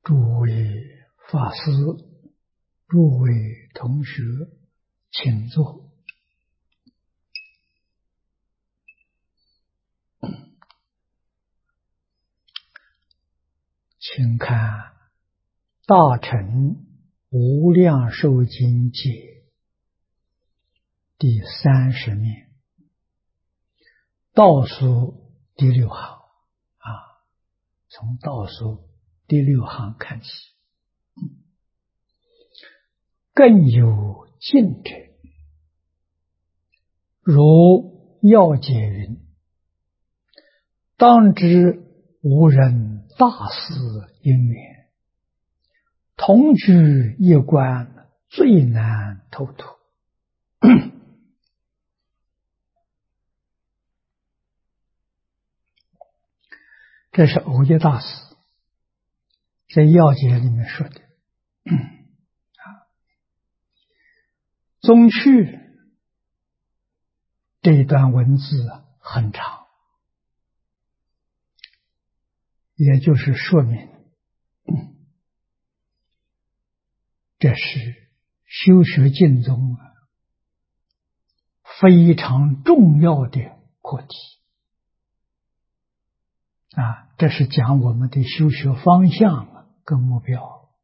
诸位法师，诸位同学，请坐。请看《大乘无量寿经解》第30面，倒数第6行从倒数第6行看起。更有近者，如要解云：当知无人大事因缘，同居一关，最难透脱。这是藕益大师在要解里面说的。宗趣这一段文字很长，也就是说明这是修学净宗非常重要的课题这是讲我们的修学方向跟目标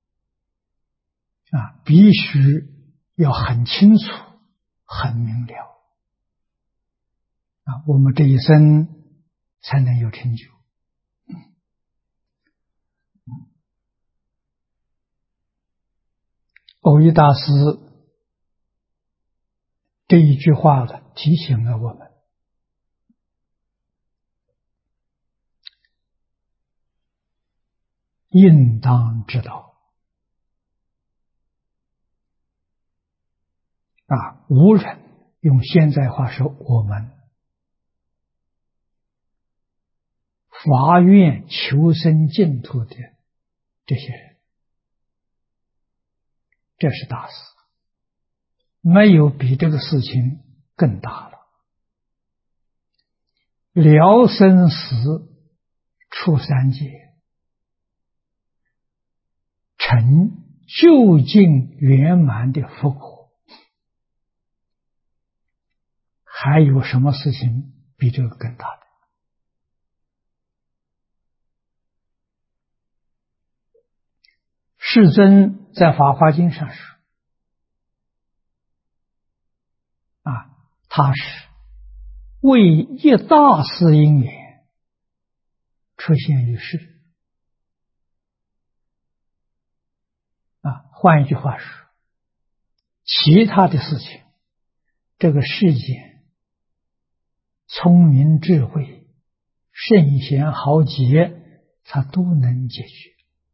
必须要很清楚很明了我们这一生才能有成就。藕益大师这一句话提醒了我们，应当知道无人，用现在话说，我们发愿求生净土的这些人，这是大事，没有比这个事情更大了。了生死出三界，成究竟圆满的佛果，还有什么事情比这个更大的？世尊在《法华经》上说他是为一大事因缘出现于世换一句话说，其他的事情这个世间聪明智慧圣贤豪杰他都能解决，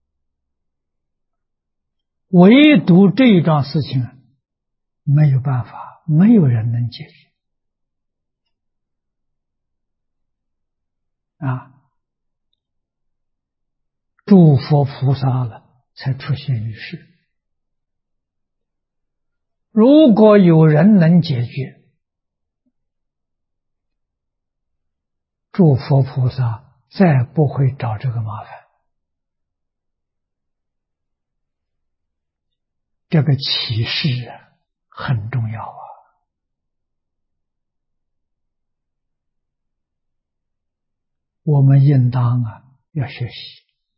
唯独这一桩事情没有办法，没有人能解决诸佛菩萨才出现于世。如果有人能解决，诸佛菩萨再不会找这个麻烦。这个启示很重要我们应当要学习。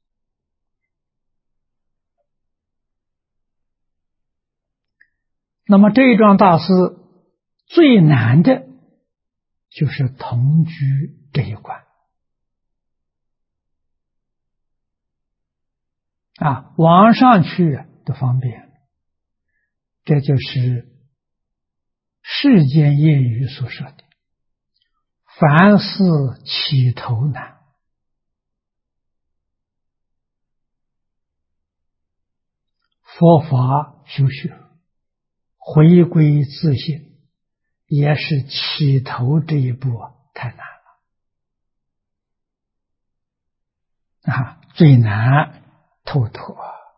那么这一桩大事最难的就是同居这一关往上去都方便，这就是世间谚语所说的凡事起头难。佛法修学回归自性，也是起头这一步太难了最难透脱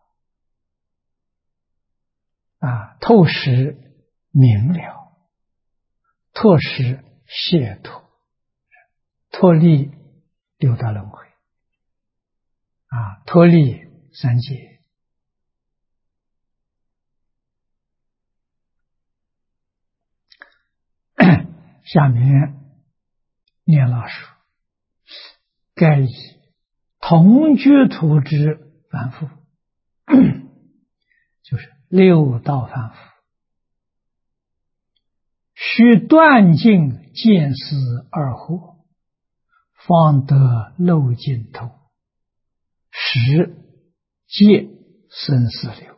透实明了，脱实解脱，脱离六道轮回脱离三界。下面念老师，该以同居土之凡夫，就是六道凡夫，须断尽见思二惑，方得漏尽头，实界生死流。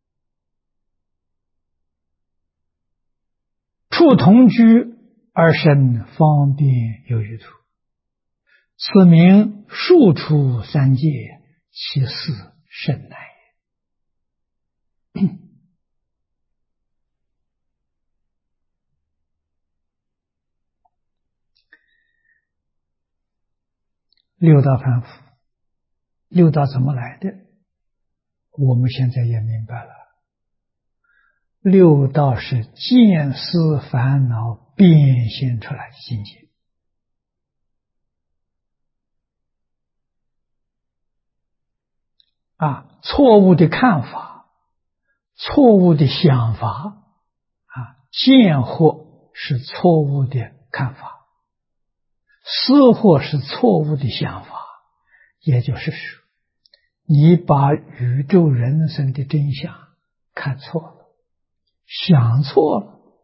处同居而生方便有余土，此名数处三界，其事甚难也。六道凡夫，六道怎么来的？我们现在也明白了，六道是见思烦恼变现出来的境界。错误的看法，错误的想法，见惑是错误的看法，思惑是错误的想法，也就是说，你把宇宙人生的真相看错了，想错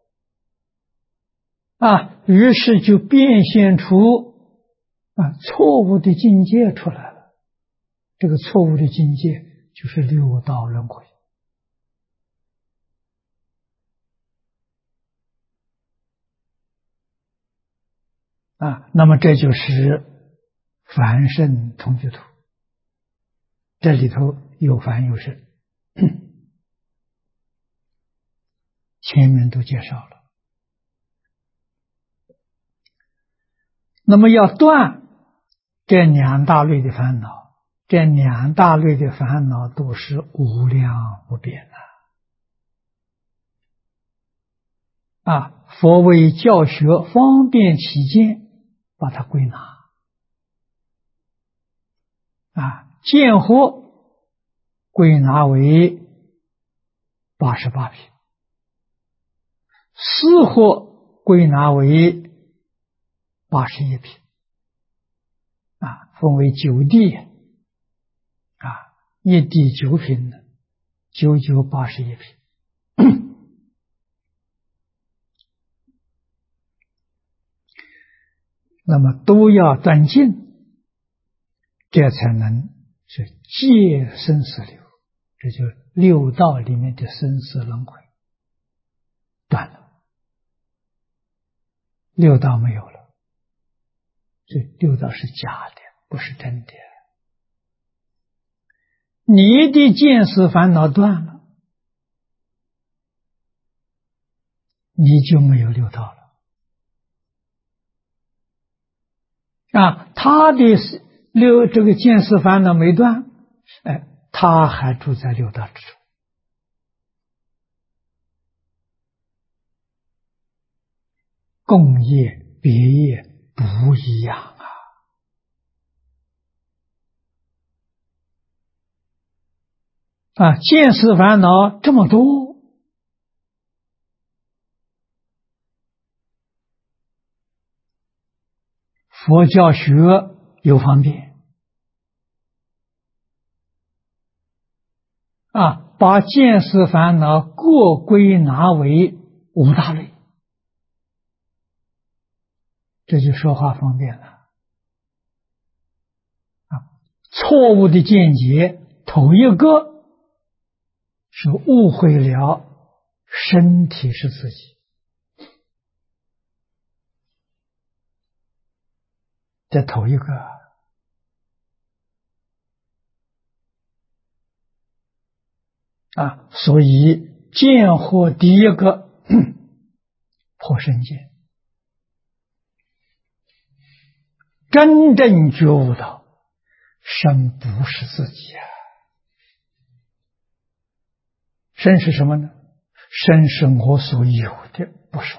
了，于是就变现出错误的境界出来了。这个错误的境界就是六道轮回。那么这就是凡圣同居土，这里头有凡有圣，前面都介绍了。那么要断这两大类的烦恼，这两大类的烦恼都是无量无边的。佛为教学方便起见，把它归纳。见惑归纳为88品，思惑归纳为81品，分为9地，一地9品，9 9 81品。那么都要断尽，这才能是界生死流，这就是六道里面的生死轮回断了，六道没有了，这六道是假的，不是真的。你的见思烦恼断了，你就没有六道了。他的这个见思烦恼没断，他还住在六道之中。共业别业不一样见思烦恼这么多，佛教学有方便把见思烦恼各归纳为五大类，这就说话方便了。错误的见解，头一个是误会了身体是自己，这头一个。所以见惑第一个破身见，真正觉悟到身不是自己身是什么呢？身是我所有的，不是我。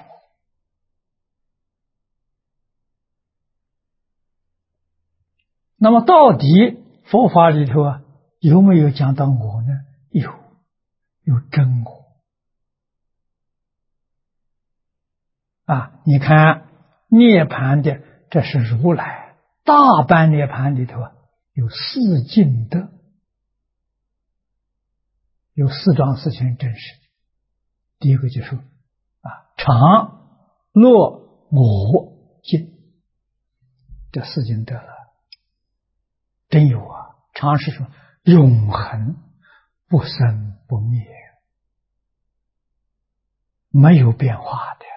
那么到底佛法里头有没有讲到我呢？有真我啊！你看涅槃的，这是如来大般涅槃里头有四尽德，有四桩事情真实。第一个就是常、乐、我、净，这四尽德了，真有啊！常是什么？永恒不生不灭，没有变化的，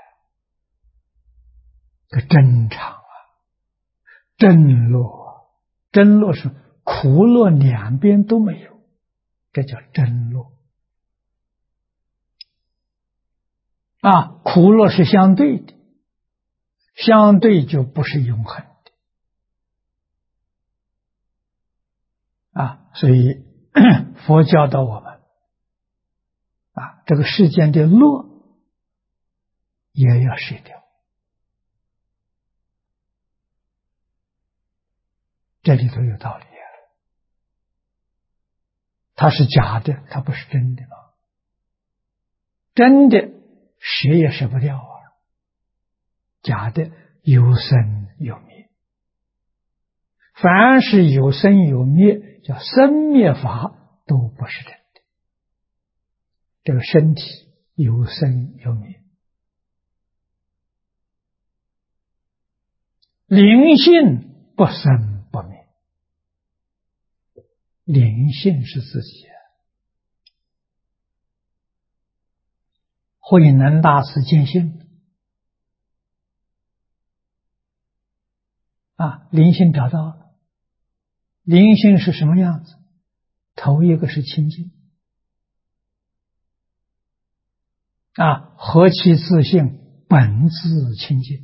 这真常啊！真乐，真乐是苦乐两边都没有，这叫真乐啊！苦乐是相对的，相对就不是永恒的啊！所以佛教导我们这个世间的乐也要舍掉，这里头有道理啊！它是假的，它不是真的嘛？真的舍也舍不掉啊，假的有生有灭，凡是有生有灭，叫生灭法，都不是真的。这个身体有生有灭，灵性不生不灭，灵性是自己。慧能大师见性灵性找到了。灵性是什么样子？头一个是清净何其自性，本自清净，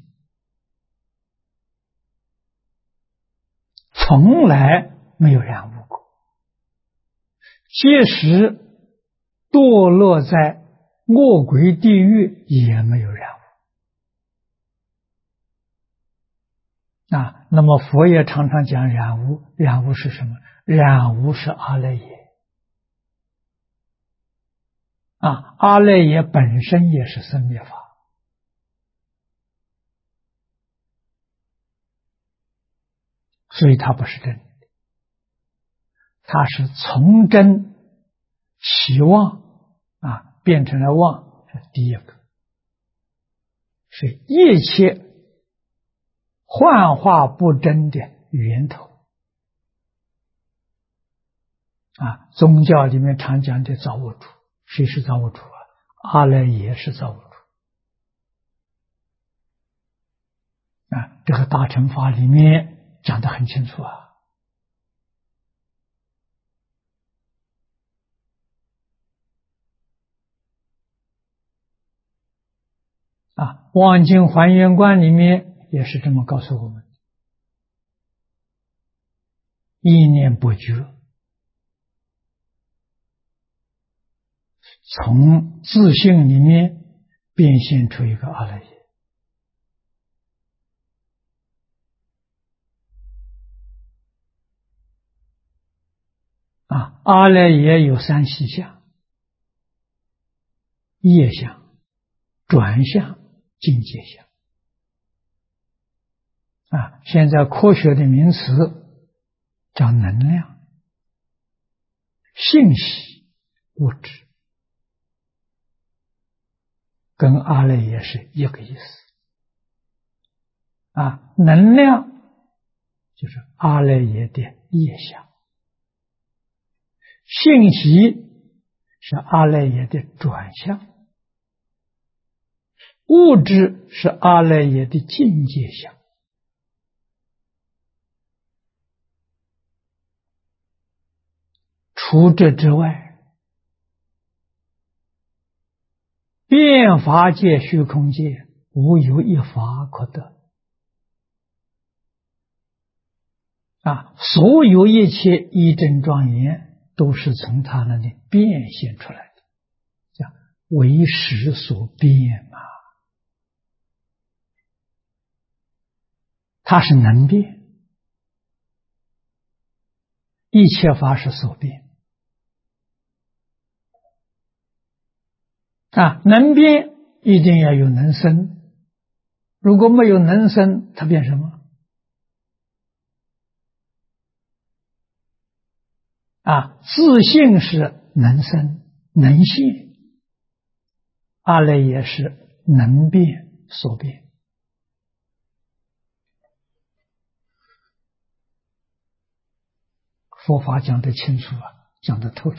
从来没有染污过，即使堕落在恶鬼地狱也没有染污那么佛也常常讲染污，染污是什么？染污是阿赖耶阿赖耶本身也是生灭法，所以它不是真的，它是从真起妄变成了妄，是第一个，是一切幻化不真的源头宗教里面常讲的造物主，谁是造物主阿赖耶是造物主这个大乘法里面讲得很清楚望经还原观里面也是这么告诉我们，意念不绝，从自性里面变现出一个阿赖耶阿赖耶有三细相：业相、转相、境界相现在科学的名词叫能量、信息、物质，跟阿赖耶是一个意思能量就是阿赖耶的业相，信息是阿赖耶的转向，物质是阿赖耶的境界相除这之外，变法界、虚空界无有一法可得所有一切义正庄严都是从他那里变现出来的，叫为识所变它是能变，一切法是所变能变一定要有能生，如果没有能生，它变什么？自性是能生能现，阿赖耶是能变所变。佛法讲得清楚讲得透彻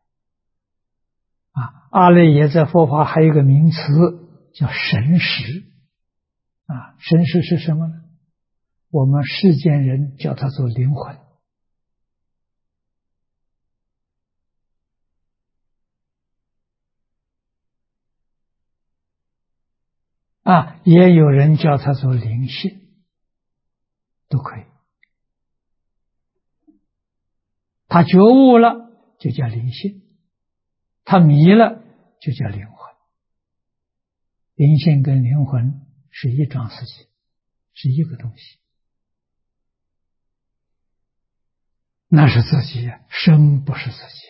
阿赖耶在佛法还有一个名词叫神识神识是什么呢？我们世间人叫它做灵魂也有人叫它做灵性，都可以。他觉悟了就叫灵性，他迷了就叫灵魂。灵性跟灵魂是一桩事情，是一个东西，那是自己身不是自己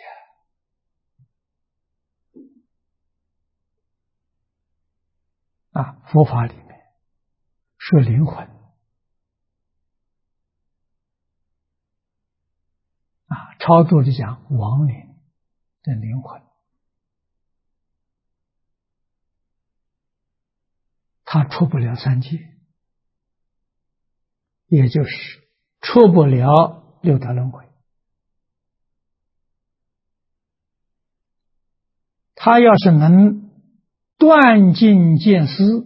佛法里面说灵魂超度的讲亡灵的灵魂，他出不了三界，也就是出不了六道轮回。他要是能断尽见思，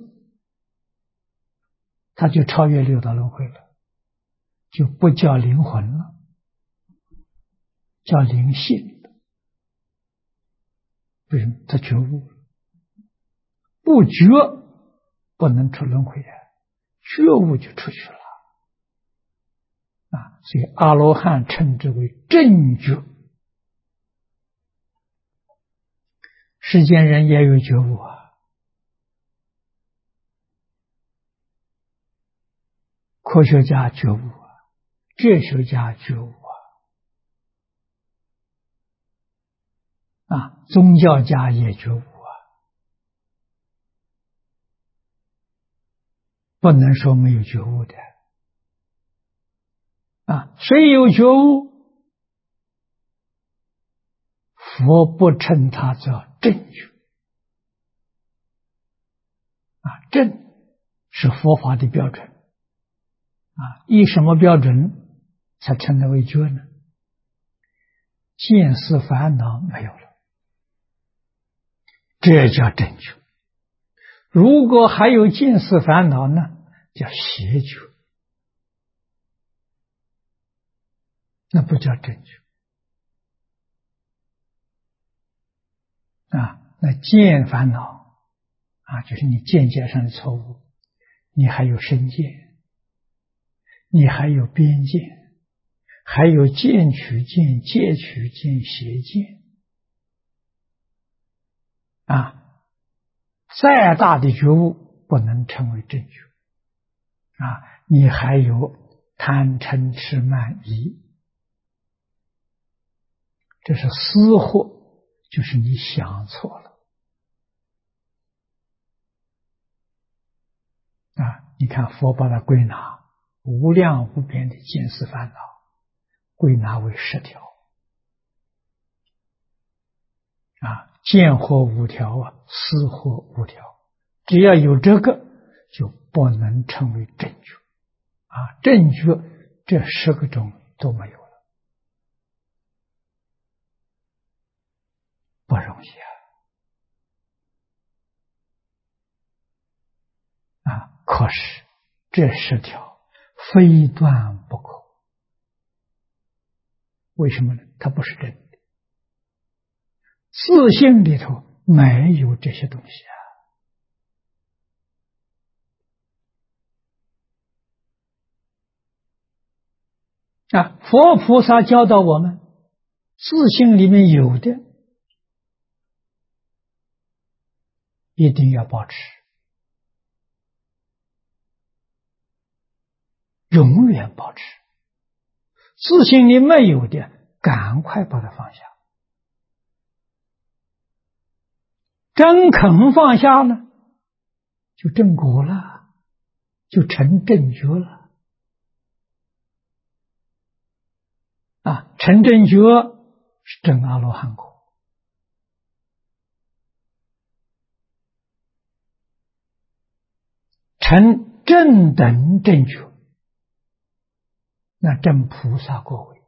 他就超越六道轮回了，就不叫灵魂了，叫灵性。为什么？他觉悟了，不觉不能出轮回觉悟就出去了所以阿罗汉称之为正觉。世间人也有觉悟科学家觉悟哲学家觉悟宗教家也觉悟不能说没有觉悟的谁有觉悟？佛不称他叫正觉正是佛法的标准以什么标准才称得为觉呢？见思烦恼没有了，这叫正觉。如果还有见思烦恼呢，叫邪觉，那不叫正觉那见烦恼就是你见解上的错误，你还有身见，你还有边见，还有见取见、戒取见、邪见再大的觉悟不能称为正觉你还有贪嗔痴慢疑，这是私惑，就是你想错了你看佛把它归纳无量无边的见思烦恼，归纳为10条见惑5条思惑5条，只要有这个就不能称为正觉正觉这10个种都没有了，不容易可是这10条非断不可。为什么呢？它不是真的，自性里头没有这些东西佛菩萨教导我们，自性里面有的一定要保持，永远保持。自性里没有的，赶快把它放下。 真肯放下了，就正果了，就成正觉了。成正觉是真阿罗汉果，成正等正觉，那正菩萨果位。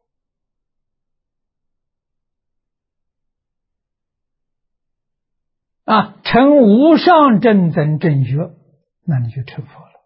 成无上正等正觉，那你就成佛了。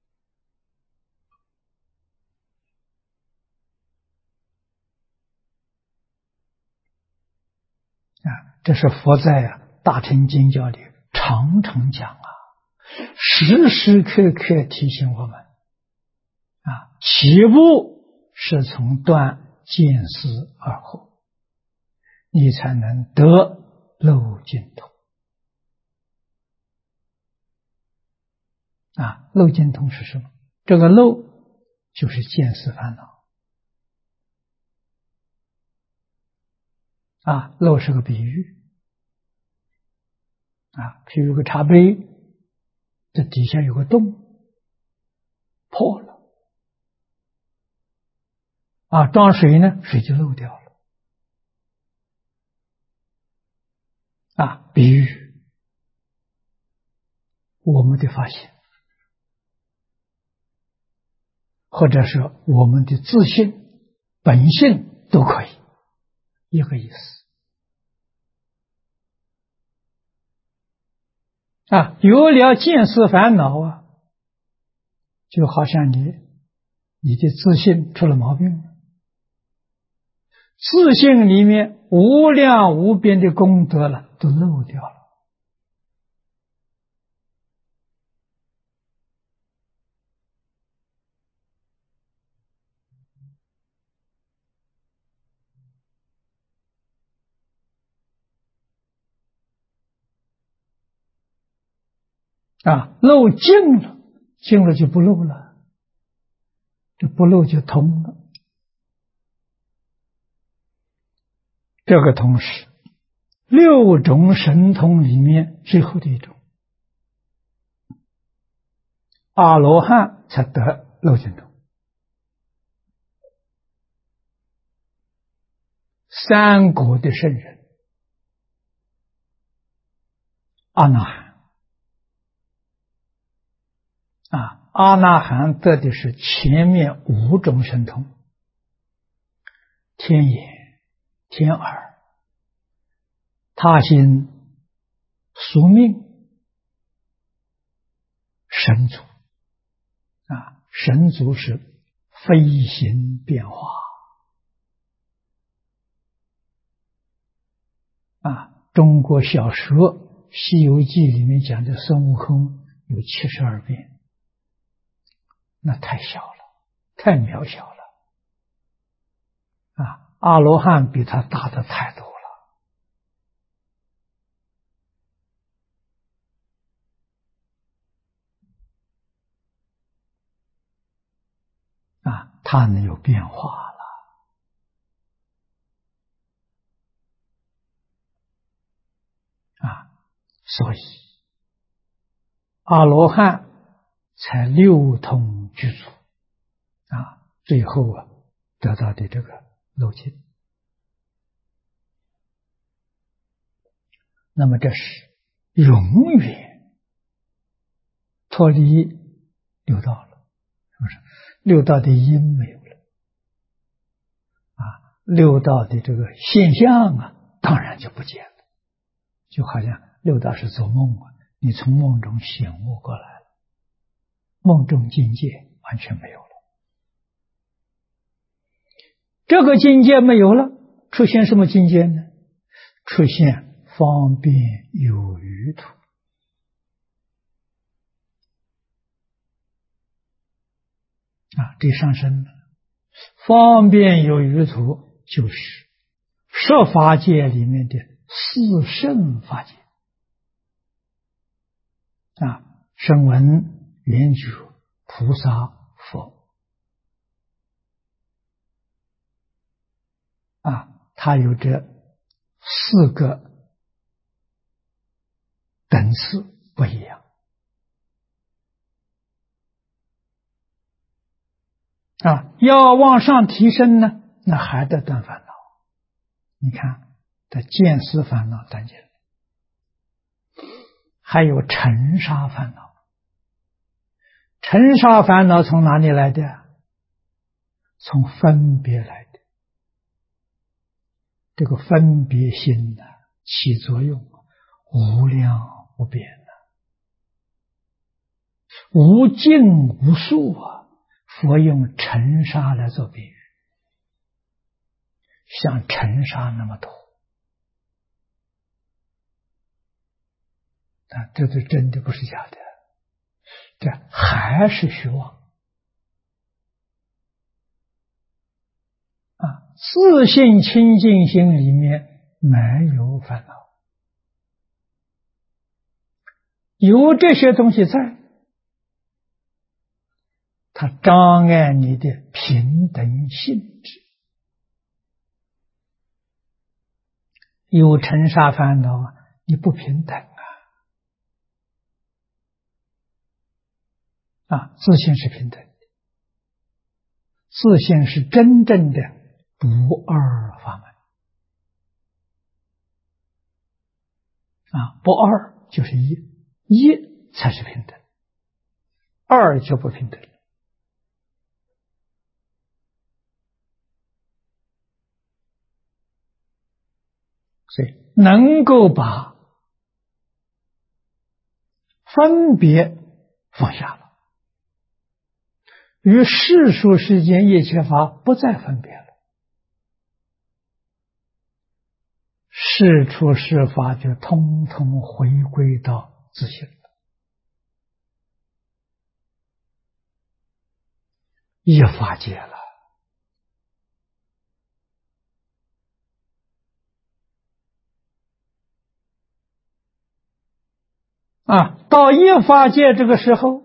这是佛在大乘经教里常常讲时时刻刻提醒我们起步是从断见思而后，你才能得漏尽通。漏尽通是什么？这个漏就是见思烦恼。漏是个比喻。譬如有个茶杯，这底下有个洞，破了。装水呢，水就漏掉了。比喻我们的发现，或者是我们的自信、本性都可以，一个意思。有了见思烦恼就好像你的自信出了毛病了。自信里面无量无边的功德了，都漏掉了。漏尽了，尽了就不漏了，这不漏就通了。这个通是六种神通里面最后的一种，阿罗汉才得漏尽通。三果的圣人，阿那含阿那含得的是前面五种神通：天眼、天耳、他心、宿命、神足。神足是飞行变化。中国小说《西游记》里面讲的孙悟空有72变，那太小了，太渺小了。阿罗汉比他大的太多了。他能有变化了。所以阿罗汉才六通具足。最后得到的这个漏尽。那么这是永远脱离六道了，是不是？六道的因没有了，六道的这个现象当然就不见了。就好像六道是做梦你从梦中醒悟过来了，梦中境界完全没有了。这个境界没有了，出现什么境界呢？出现方便有余土。这上升了。方便有余土就是十法界里面的四圣法界。声闻、缘觉、菩萨、佛。它有这四个等次不一样啊。要往上提升呢，那还得断烦恼。你看，的见思烦恼断尽了，还有尘沙烦恼。尘沙烦恼从哪里来的？从分别来的。这个分别心呢，起作用无量无边无尽无数啊！佛用尘沙来做比喻，像尘沙那么多啊！这是真的，不是假的，这还是虚妄啊！自信清净心里面没有烦恼，有这些东西在，它障碍你的平等性质。有尘沙烦恼，你不平等啊！自信是平等的，自信是真正的不二法门啊！不二就是一，一才是平等，二就不平等。所以能够把分别放下了，与世俗世间一切法不再分别了，世出世法就通通回归到自性了，一法界了啊！到一法界这个时候，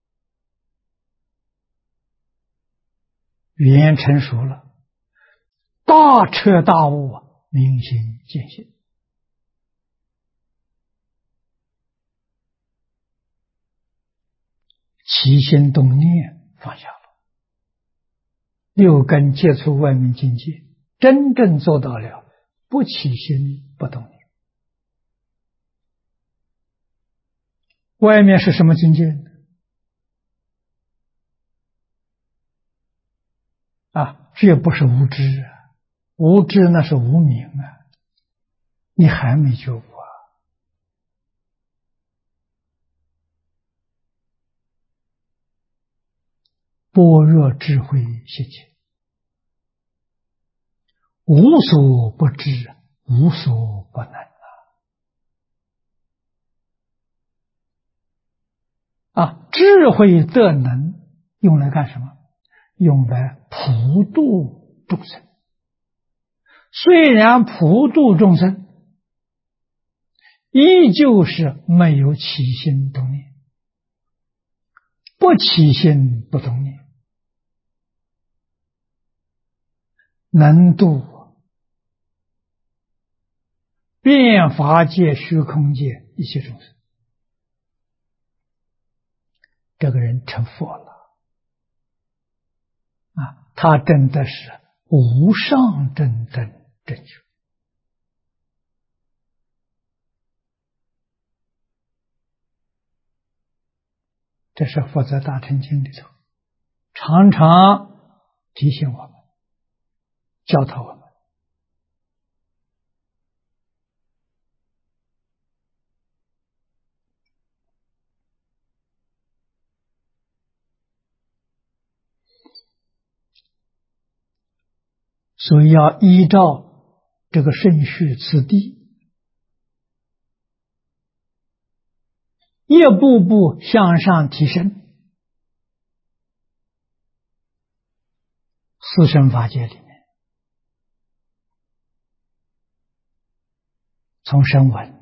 语言成熟了，大彻大悟啊，明心见性，起心动念放下了，六根接触外面境界，真正做到了不起心不动念。外面是什么境界呢？啊，这不是无知啊，无知那是无明啊，你还没觉悟啊。般若智慧现前，无所不知，无所不能啊！智慧的能用来干什么？用来普度众生。虽然普度众生，依旧是没有起心动念，不起心不动念，能度遍法界、虚空界一切众生，这个人成佛了啊！他真的是无上正等正觉。这是佛在大乘经里头常常提醒我们，教导我们。所以要依照这个顺序次第，一步步向上提升。四圣法界里面，从声闻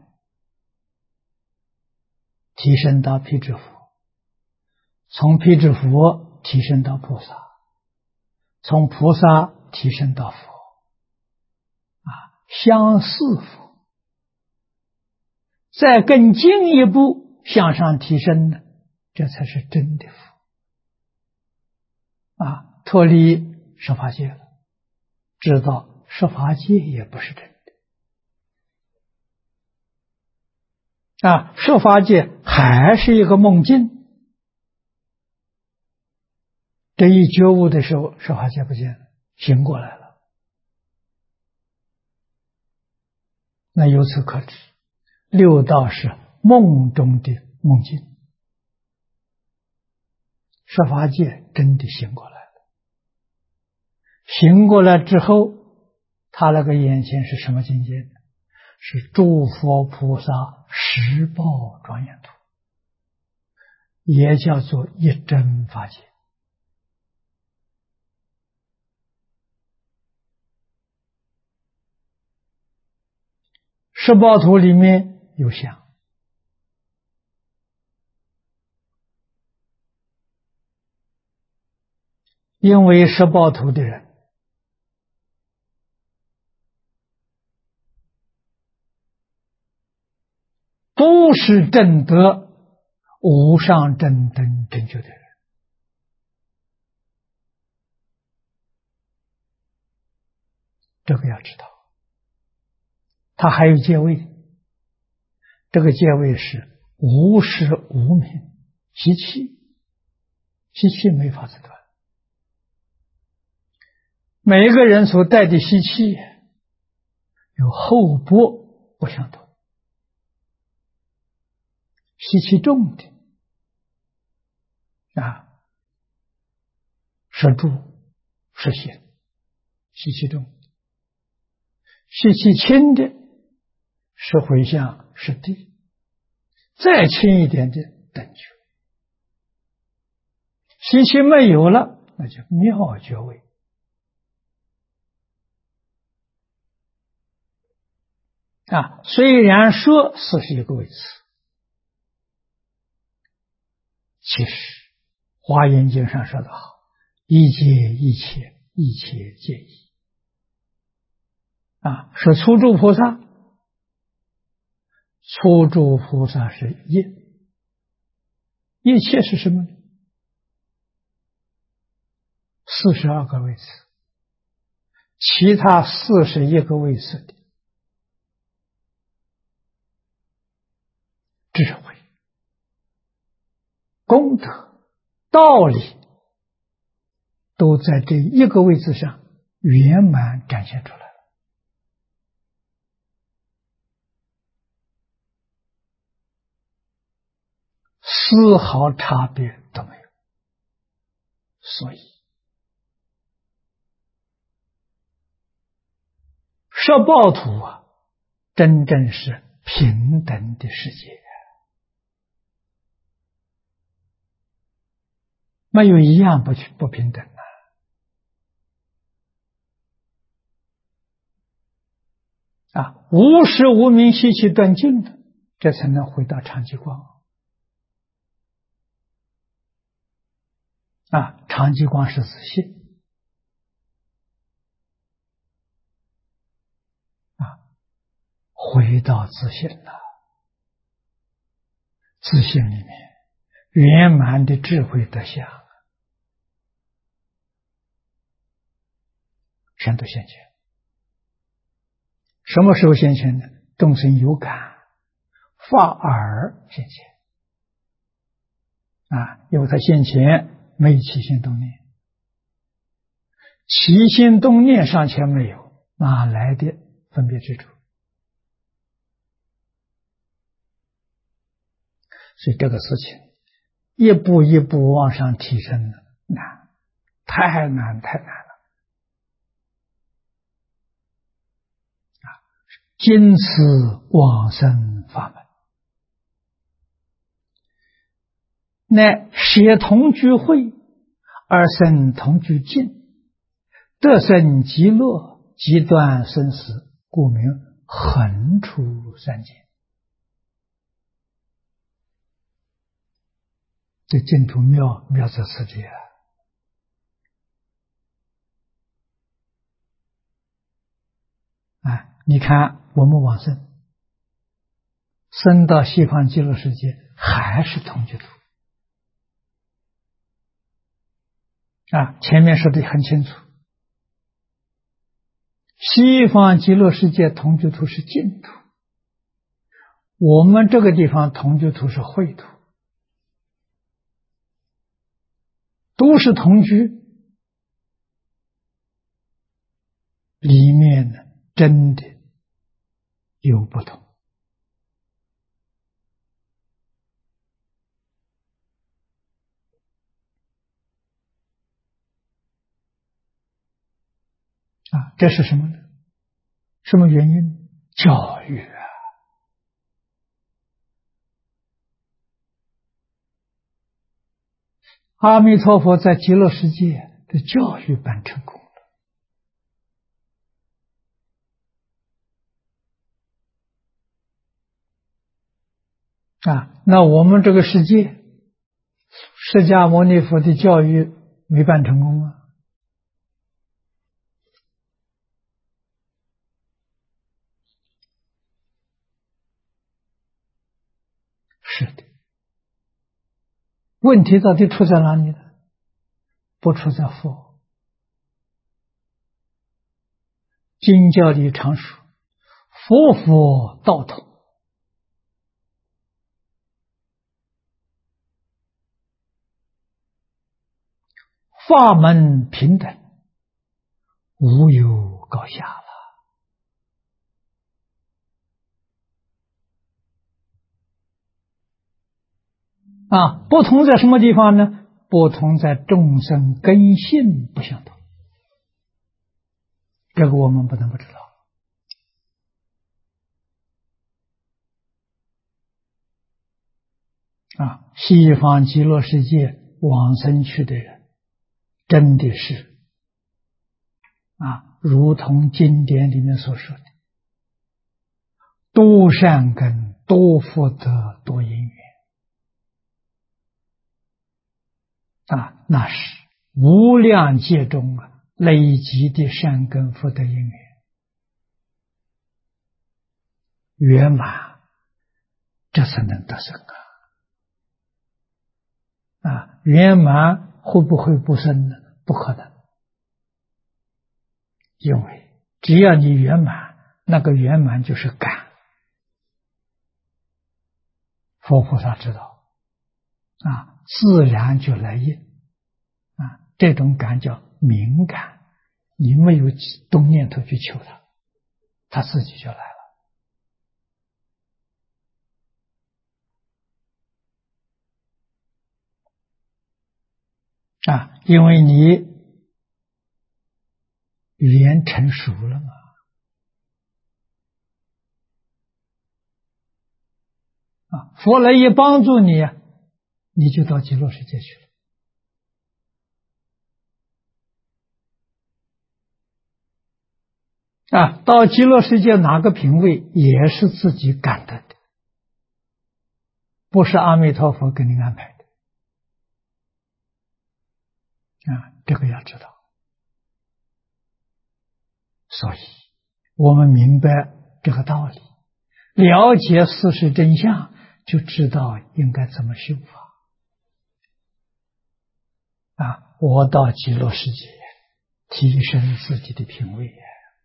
提升到辟支佛，从辟支佛提升到菩萨，从菩萨提升到佛啊，相似佛， 再更进一步向上提升呢，这才是真的佛脱离十法界了，知道十法界也不是真的十法界还是一个梦境。这一觉悟的时候，十法界不见了，醒过来了。那由此可知，六道是梦中的梦境，十法界真的醒过来了。醒过来之后，他那个眼前是什么境界呢？是诸佛菩萨十报庄严土，也叫做一真法界。十报图里面有相，因为十报图的人都是证得无上正等正觉的人，这个要知道。他还有戒位，这个戒位是无始无明习气，习气没法子断。每一个人所带的习气有厚薄不相同，习气重的是住是行，习气重；习气轻的是回向是地，再轻一点的等觉。习气没有了，那就妙觉位。虽然说41个位次，其实华严经上说得好，一切一切，一切皆一。是初住菩萨，初住菩萨是一切是什么呢？42个位次，其他41个位次的智慧、功德、道理，都在这一个位置上圆满展现出来了，丝毫差别都没有。所以十报图真正是平等的世界，没有一样不平等无始无明习气断尽的，这才能回到常寂光。常寂光是自信回到自信了，自信里面圆满的智慧德相全都现前。什么时候现前呢？众生有感发而现前因为他现前没起心动念，起心动念尚且没有，哪来的分别执着？所以这个事情一步一步往上提升了，难，太难太难了。今此往生法门，乃协同聚会而生同聚尽，得生极乐，即断生死，故名横出三界。这净土妙在此地你看我们往生升到西方极乐世界还是同居土。前面说的很清楚，西方极乐世界同居土是净土，我们这个地方同居土是秽土，都是同居，里面呢真的有不同。这是什么呢？什么原因？教育啊！阿弥陀佛在极乐世界的教育办成功了。那我们这个世界，释迦牟尼佛的教育没办成功啊？是的。问题到底出在哪里呢？不出在佛。经教里常说，佛佛道统，法门平等，无有高下了。不同在什么地方呢？不同在众生根性不相同，这个我们不能不知道。西方极乐世界往生去的人，真的是如同经典里面所说的，多善根、多福德、多因缘。那是无量劫中累积的善根福德因缘圆满，这才能得生圆满会不会不生呢？不可能，因为只要你圆满，那个圆满就是感。佛菩萨知道自然就来应这种感叫敏感，你没有动念头去求它，它自己就来了因为你语言成熟了嘛。佛来一帮助你你就到极乐世界去了。到极乐世界哪个品位也是自己感得的，不是阿弥陀佛给你安排的。这个要知道。所以我们明白这个道理，了解事实真相，就知道应该怎么修法。我到极乐世界提升自己的品位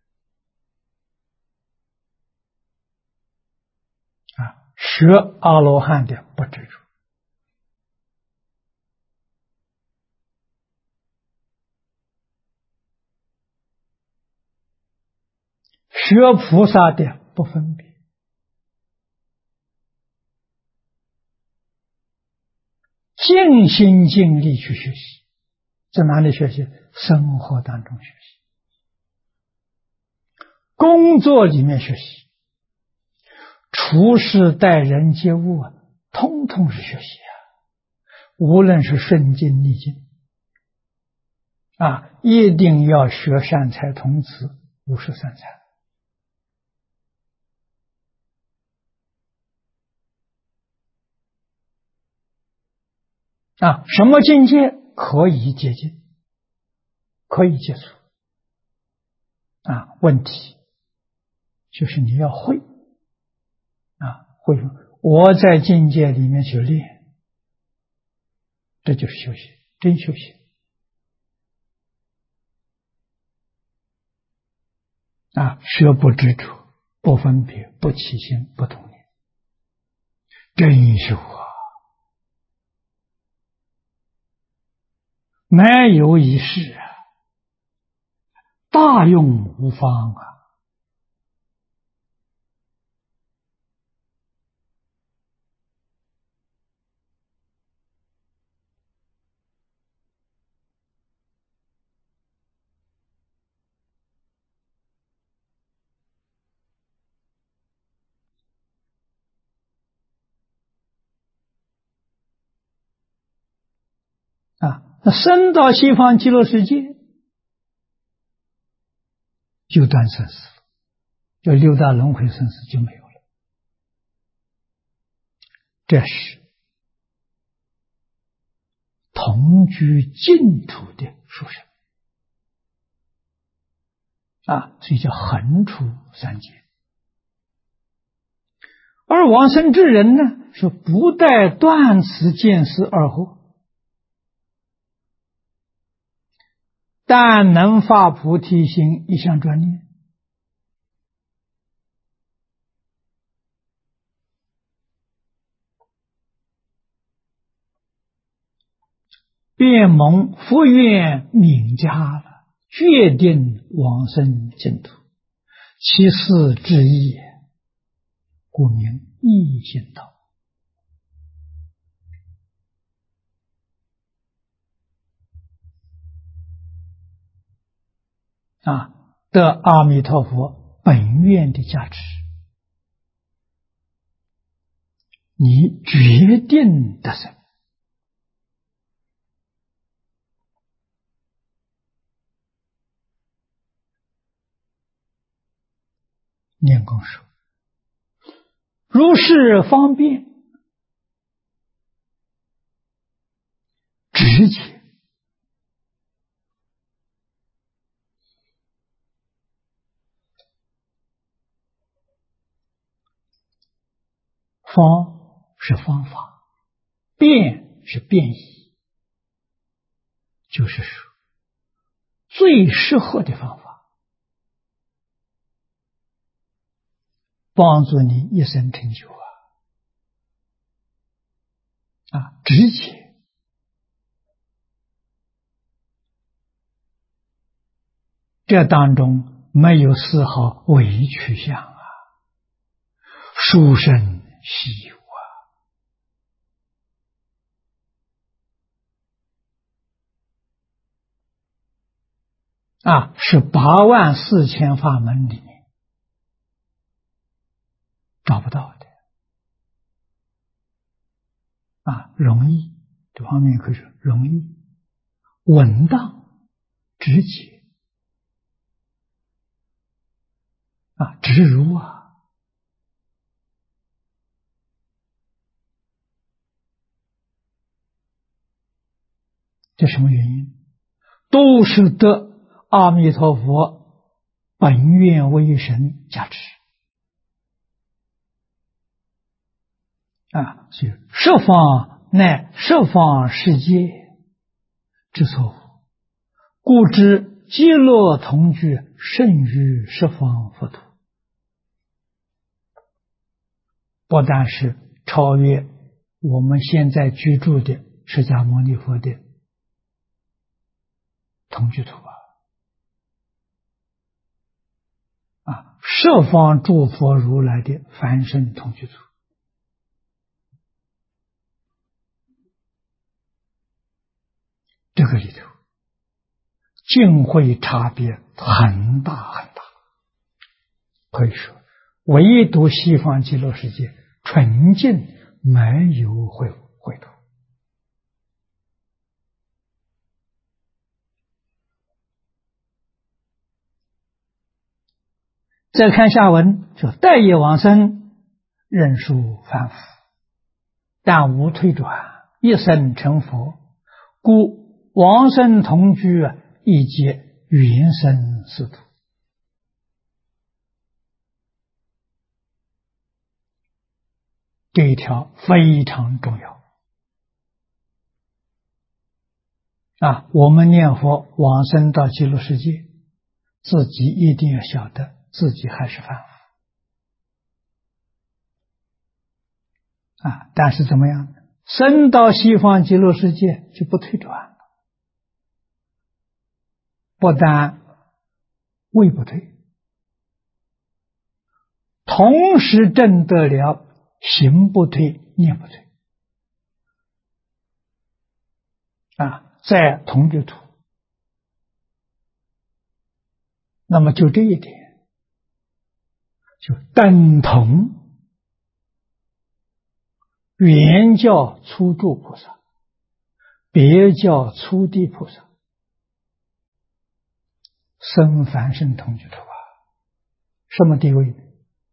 学阿罗汉的不执着，学菩萨的不分别，尽心尽力去学习。在哪里学习？生活当中学习，工作里面学习，处事待人接物通通是学习无论是顺境逆境一定要学善财童子53参。什么境界可以接近，可以接触问题就是你要会会我在境界里面去练，这就是修行，真修行啊！学不执着，不分别，不起心，不动念，真修啊！没有一事啊，大用无方啊！那升到西方极乐世界，就断生死了，就六大轮回生死就没有了。这是同居净土的殊胜所以叫横出三界。而往生之人呢，是不待断此见思而后，但能发菩提心，一向专念，便蒙福愿泯加了，决定往生净土，其事之意，故名易行道。得阿弥陀佛本愿的加持，你决定得生。念功说，如是方便直接，方是方法，便是便宜，就是说最适合的方法，帮助你一生成就直接，这当中没有丝毫委屈相殊胜稀有是84000法门里面找不到的容易，这方面可以说容易、稳当、直接直如这什么原因？都是得阿弥陀佛本愿威神加持所以十方乃十方世界之所护，故知极乐同居胜于十方佛土，不但是超越我们现在居住的释迦牟尼佛的同居土十方诸佛如来的凡圣同居土，这个里头净慧差别很大很大，可以说唯独西方极乐世界纯净，没有秽土。再看下文，说待业往生，任属凡夫，但无退转，一生成佛，故往生同居亦皆原生四土。 这一条非常重要啊！我们念佛往生到极乐世界，自己一定要晓得自己还是凡夫啊！但是怎么样？生到西方极乐世界就不退转了，不但位不退，同时证得了行不退、念不退啊！在同居土，那么就这一点，就等同原教初住菩萨，别教初地菩萨，生凡圣同居土啊！什么地位呢？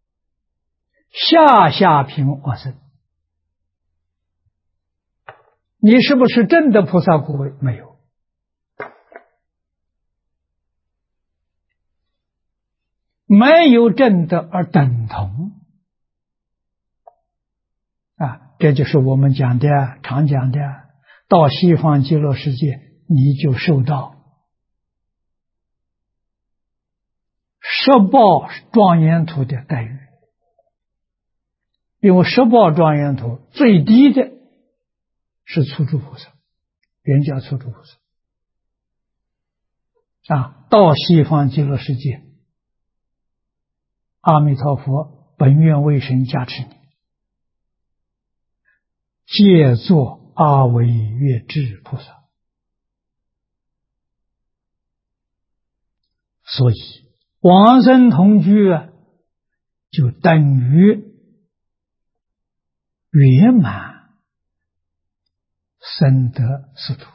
下下品往生。你是不是真的菩萨果位？没有。没有证得而等同啊，这就是我们讲的常讲的，到西方极乐世界你就受到十报庄严土的待遇，因为十报庄严土最低的是初住菩萨，原教初住菩萨啊，到西方极乐世界，阿弥陀佛本愿威神加持你，借作阿惟越致菩萨。所以往生同居啊，就等于圆满生得四土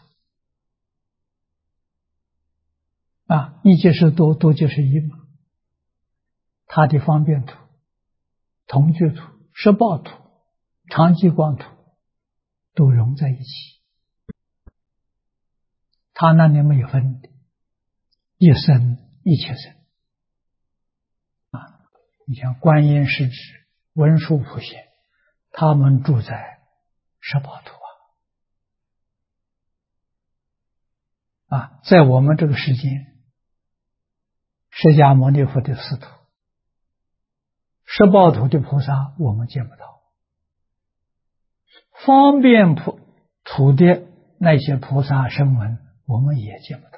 啊！一即是多，多就是一嘛。他的方便土、同居土、十报土、常寂光土都融在一起，他那里没有分的，一生一切生啊！你像观音师侄、文殊普贤，他们住在十报土啊，在我们这个世间，释迦牟尼佛的四土，十报土的菩萨我们见不到，方便土的那些菩萨声闻我们也见不到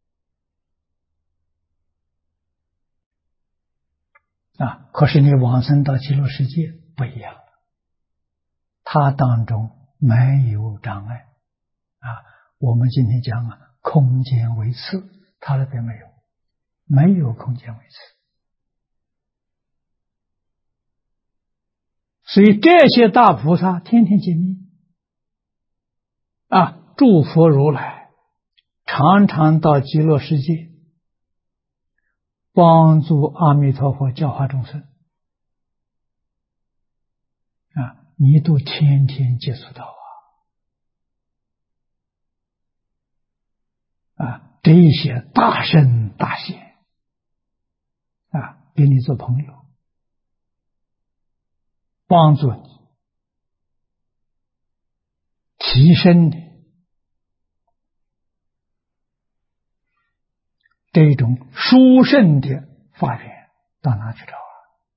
啊。可是你往生到极乐世界不一样了，它当中没有障碍啊。我们今天讲空间维次，它那边没有空间维次。所以这些大菩萨天天见面啊，诸佛如来常常到极乐世界帮助阿弥陀佛教化众生啊，你都天天接触到啊，这一些大圣大贤啊，给你做朋友，帮助你提升你这种殊胜的法缘，到哪去找啊？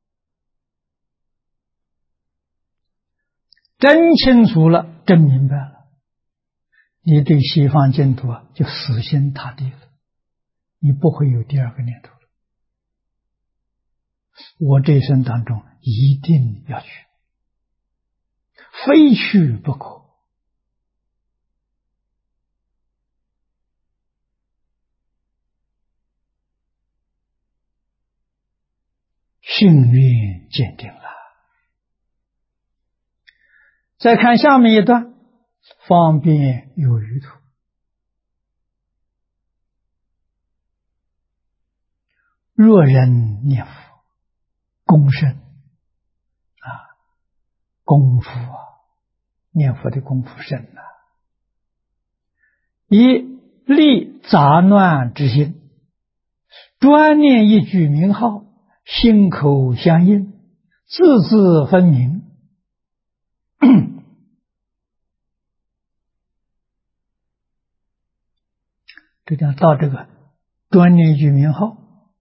真清楚了，真明白了，你对西方净土就死心塌地了，你不会有第二个念头了。我这一生当中一定要去，非去不可。信愿坚定了。再看下面一段，方便有余土。若人念佛，功深功夫念佛的功夫深以立杂乱之心，专念一句名号，心口相应，字字分明， 这叫到这个专念句名号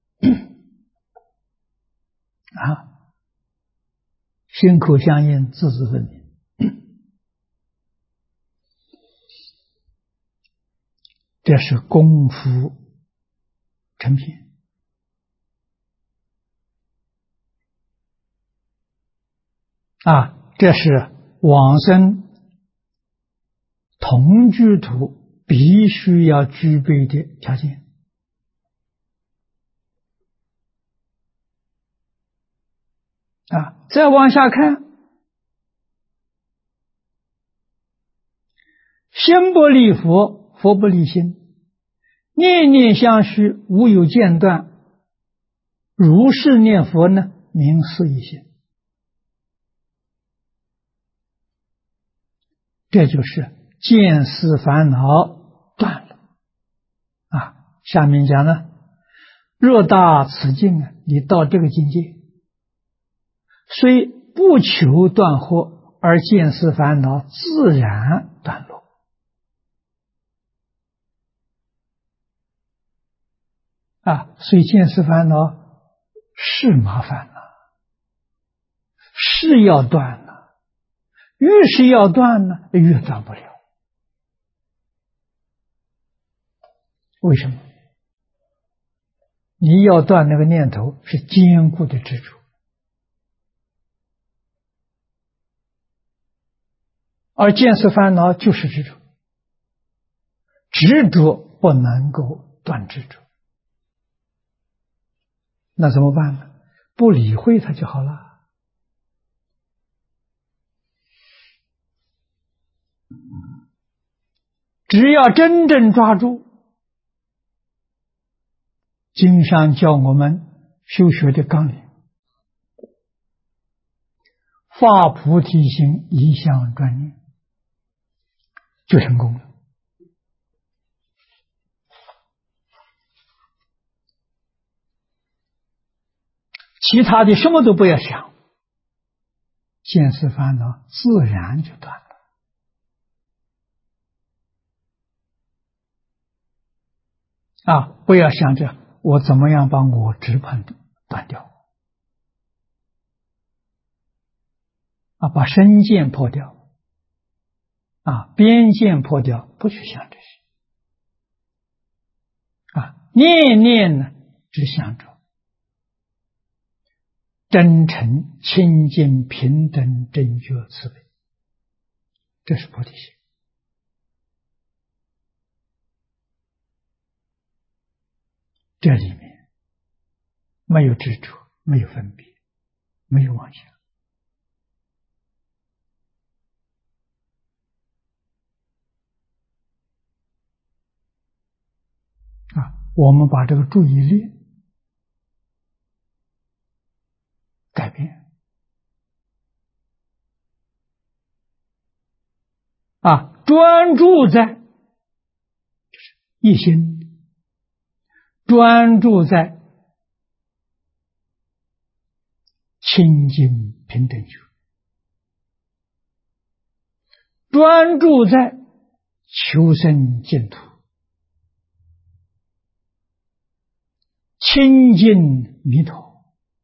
啊，心口相应，字字分明。这是功夫成品啊，这是往生同居土必须要具备的条件啊。再往下看，心不离佛，佛不离心，念念相续，无有间断，如是念佛呢，名是一心。这就是见思烦恼断了啊。下面讲呢，若大此境啊，你到这个境界，虽不求断惑，而见思烦恼自然断落啊。所以见思烦恼是麻烦了，是要断了。越是要断呢，越断不了。为什么？你要断那个念头是坚固的执着，而见思烦恼就是执着，执着不能够断执着，那怎么办呢？不理会它就好了。只要真正抓住经上教我们修学的纲领，发菩提心，一向专念，就成功了。其他的什么都不要想，见思烦恼自然就断了啊！不要想着我怎么样把我执判断掉啊，把身见破掉啊，边见破掉，不去想这些啊，念念呢，只想着真诚、清净、平等、正觉、慈悲，这是菩提心。这里面没有执着，没有分别，没有妄想啊。我们把这个注意力改变啊，专注在一心，专注在清净平等觉，专注在求生净土，清净弥陀，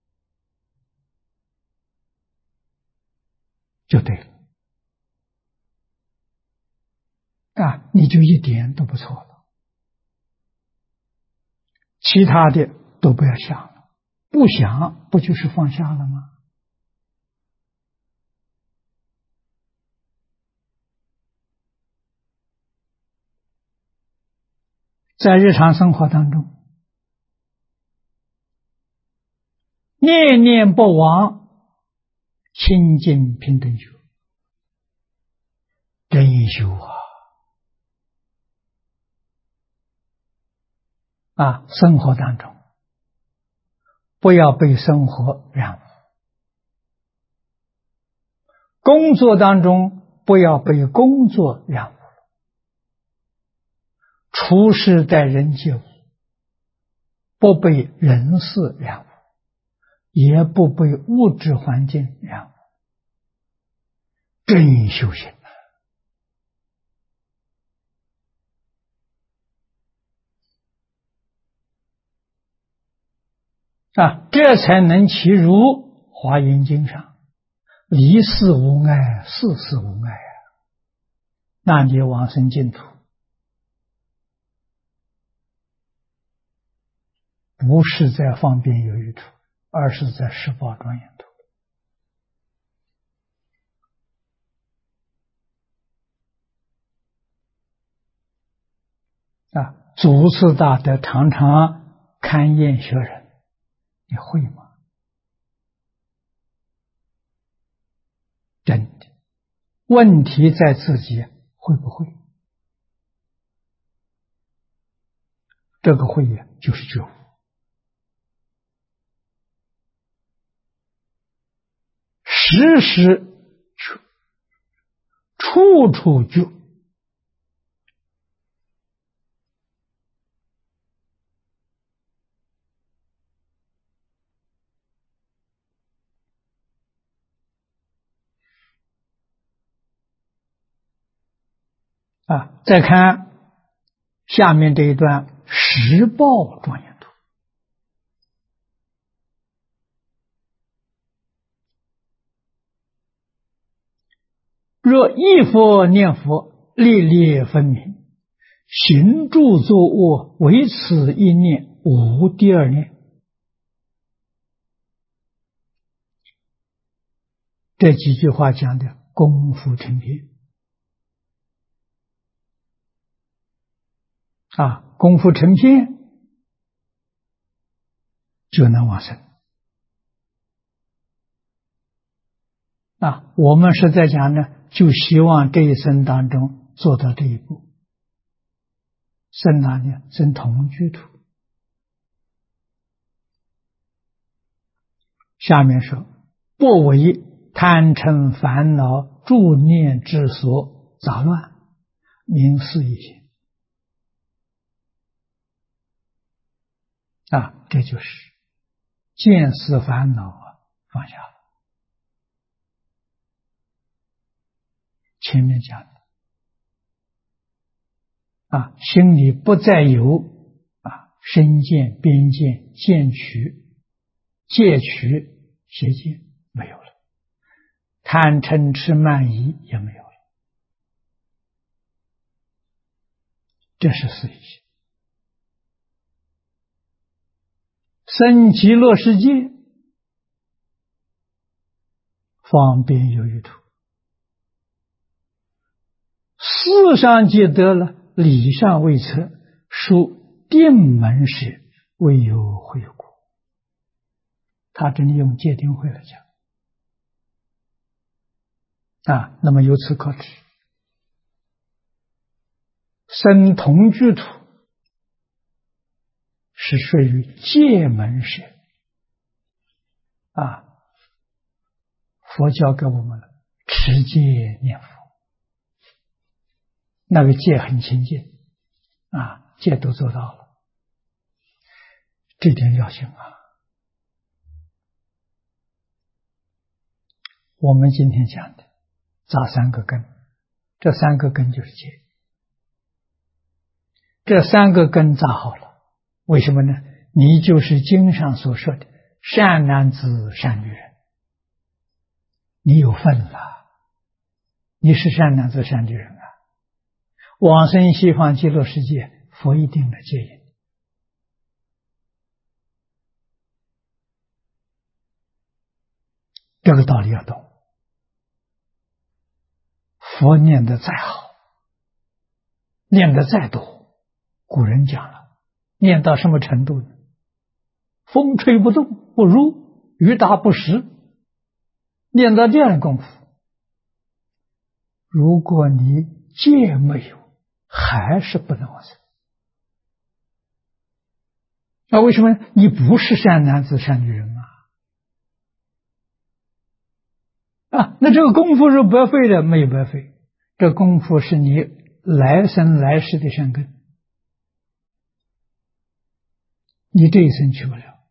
就对了啊，你就一点都不错了，其他的都不要想了，不想不就是放下了吗？在日常生活当中，念念不忘清净平等觉，真修啊！生活当中不要被生活染污，工作当中不要被工作染污，处事待人接物不被人事染污，也不被物质环境染污，真修行这才能其如华严经上离世无碍，世事无碍那你往生净土不是在方便有余土，而是在十宝庄严土。祖师大德常常勘验学人，你会吗？真的，问题在自己会不会？这个会呀，就是觉悟，时时觉，处处觉。再看下面这一段十报庄严图。若一佛念佛，历历分明，行住坐卧，唯此一念，无第二念。这几句话讲的功夫成片功夫成片就能往生我们是在讲呢，就希望这一生当中做到这一步。生哪里？生同居土。下面说，不为贪嗔烦恼诸念之所杂乱，名是一心。这就是见思烦恼放下了。前面讲的心里不再有身见、边见、见取、戒取、邪见，没有了。贪嗔痴慢疑也没有了。这是四一心。生极乐世界，方便有余土。事上皆得了，理上未测，属定门时，未有慧果。他这里用戒定慧来讲那么由此可知，生同居土是属于戒门时佛教给我们了持戒念佛，那个戒很清净戒都做到了，这点要紧我们今天讲的扎三个根，这三个根就是戒。这三个根扎好了，为什么呢？你就是经上所说的善男子善女人，你有份了，你是善男子善女人往生西方极乐世界，佛一定的戒引。这个道理要懂。佛念得再好，念得再多，古人讲了，念到什么程度呢？风吹不动不入，雨打不湿，念到这样的功夫，如果你戒没有，还是不能往生。为什么呢？你不是善男子善女人那这个功夫是白费的？没有白费，这功夫是你来生来世的善根，你这一生去不了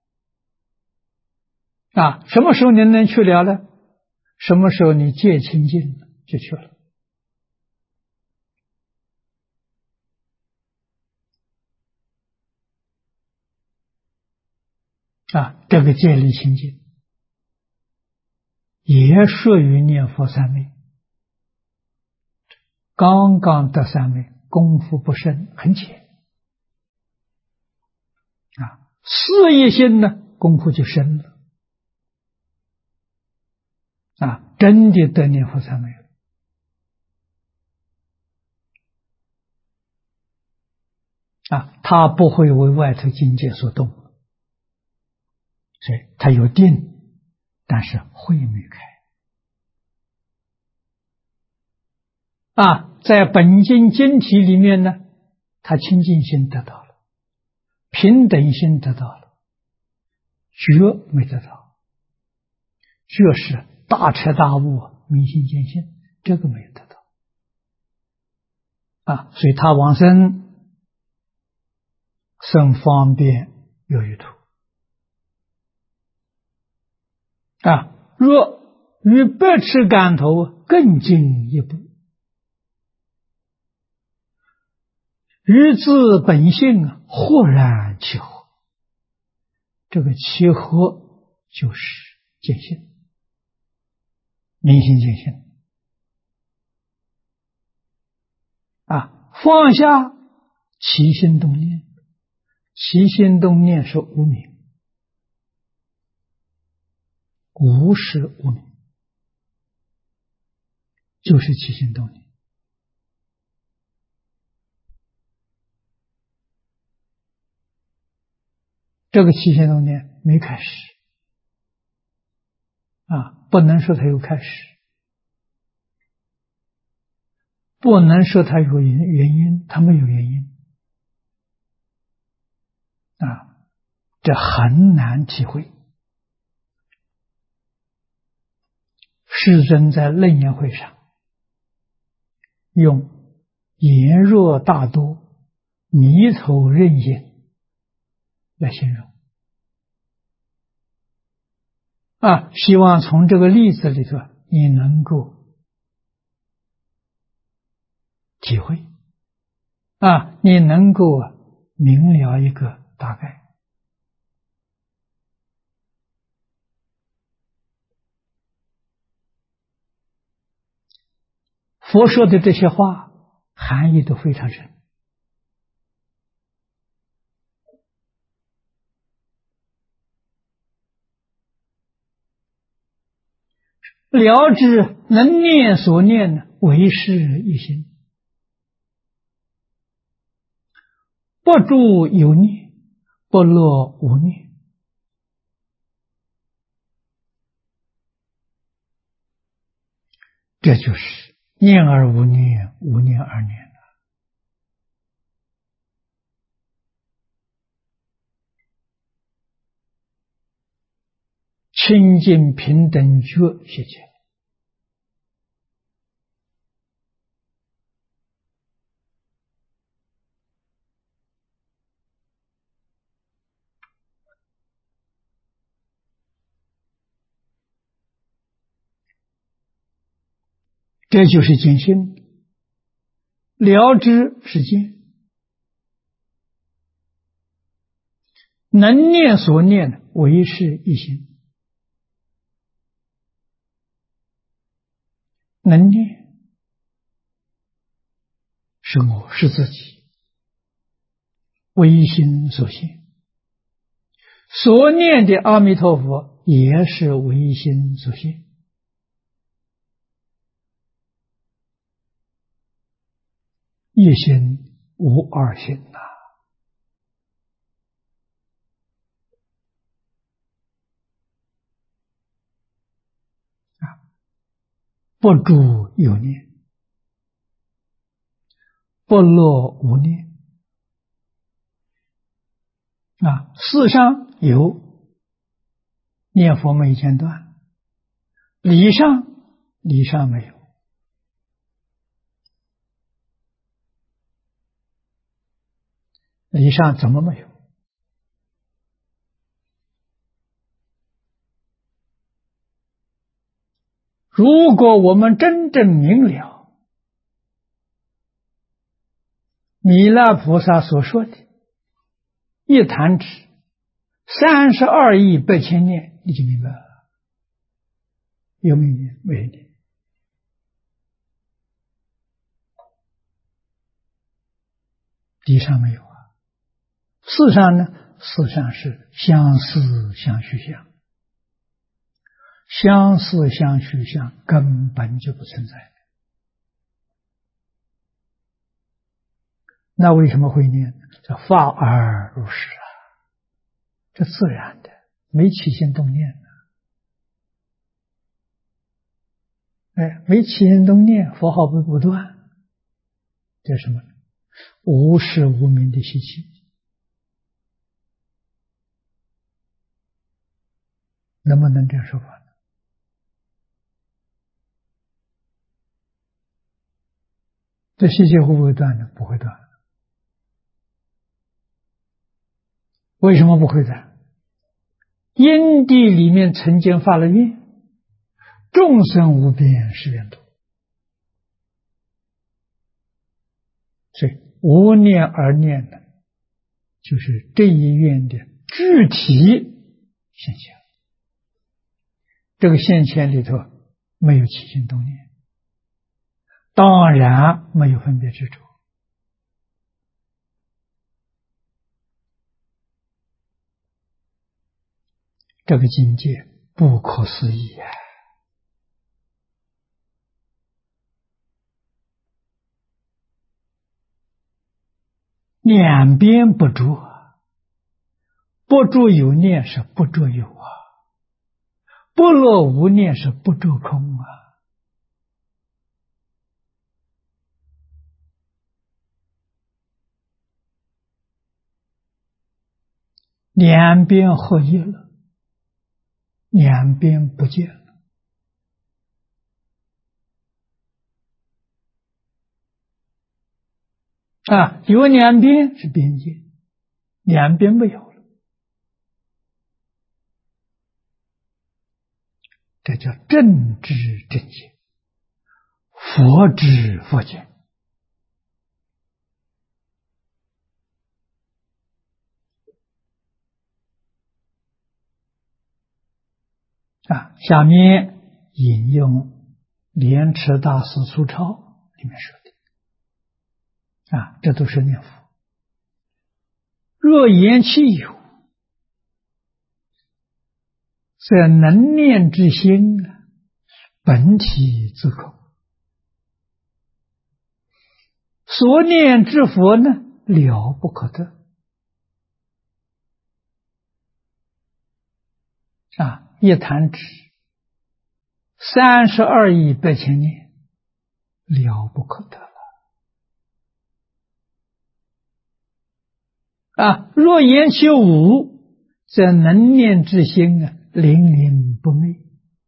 什么时候你能去了呢？什么时候你戒清净了就去了。 这个戒律清净也属于念佛三昧，刚刚得三昧，功夫不深，很浅事业心呢，功夫就深了真的得念佛三昧了他不会为外头境界所动，所以他有定，但是慧没开在本经经体里面呢，他清净心得到了，平等心得到了，觉没得到，觉是大彻大悟，明心见性，这个没有得到所以他往生甚方便有余土若与百尺竿头更进一步，于自本性豁然契合，这个契合就是见性，明心见性放下起心动念，起心动念是无明，无是无明，就是起心动念这个起心动念没开始不能说它有开始，不能说它有原因，它没有原因这很难体会。世尊在楞严会上用言若大多，迷头任影来形容希望从这个例子里头你能够体会你能够明了一个大概。佛说的这些话含义都非常深，了知能念所念为是一心，不住有念，不落无念，这就是念而无念，无念而念清净平等觉现前。这就是见性，了知是见，能念所念为是一心，能念是我是自己，唯心所现，所念的阿弥陀佛也是唯心所现，一心无二心不住有念，不落无念事上有念佛没间断，理上没有。理上怎么没有？如果我们真正明了弥勒菩萨所说的一弹指 32亿8千念，你就明白了。有没有念？没有念。地上没有啊。事上呢？事上是相似相续相，相似相续相根本就不存在。那为什么会念？这发而如是啊，这自然的，没起心动念的。没起心动念，佛号不断，这是什么？无始无明的习气。能不能这样说法呢？这习气会不会断呢？不会断。为什么不会断？因地里面曾经发了愿，众生无边誓愿度，所以无念而念的，就是这一愿的具体现象。这个现前里头没有起心动念，当然没有分别执着。这个境界不可思议啊！两边不着，不着有念是不着有啊，不落无念是不着空啊。两边合一了，两边不见了啊！有两边是边界，两边没有了，这叫正知正见，佛知佛见啊！下面引用莲池大师疏钞里面说的啊，这都是念佛。若言其有，则能念之心本体自空，所念之佛呢，了不可得啊！一弹指32亿8千年，了不可得了啊！若言其无，则能念之心灵灵不昧。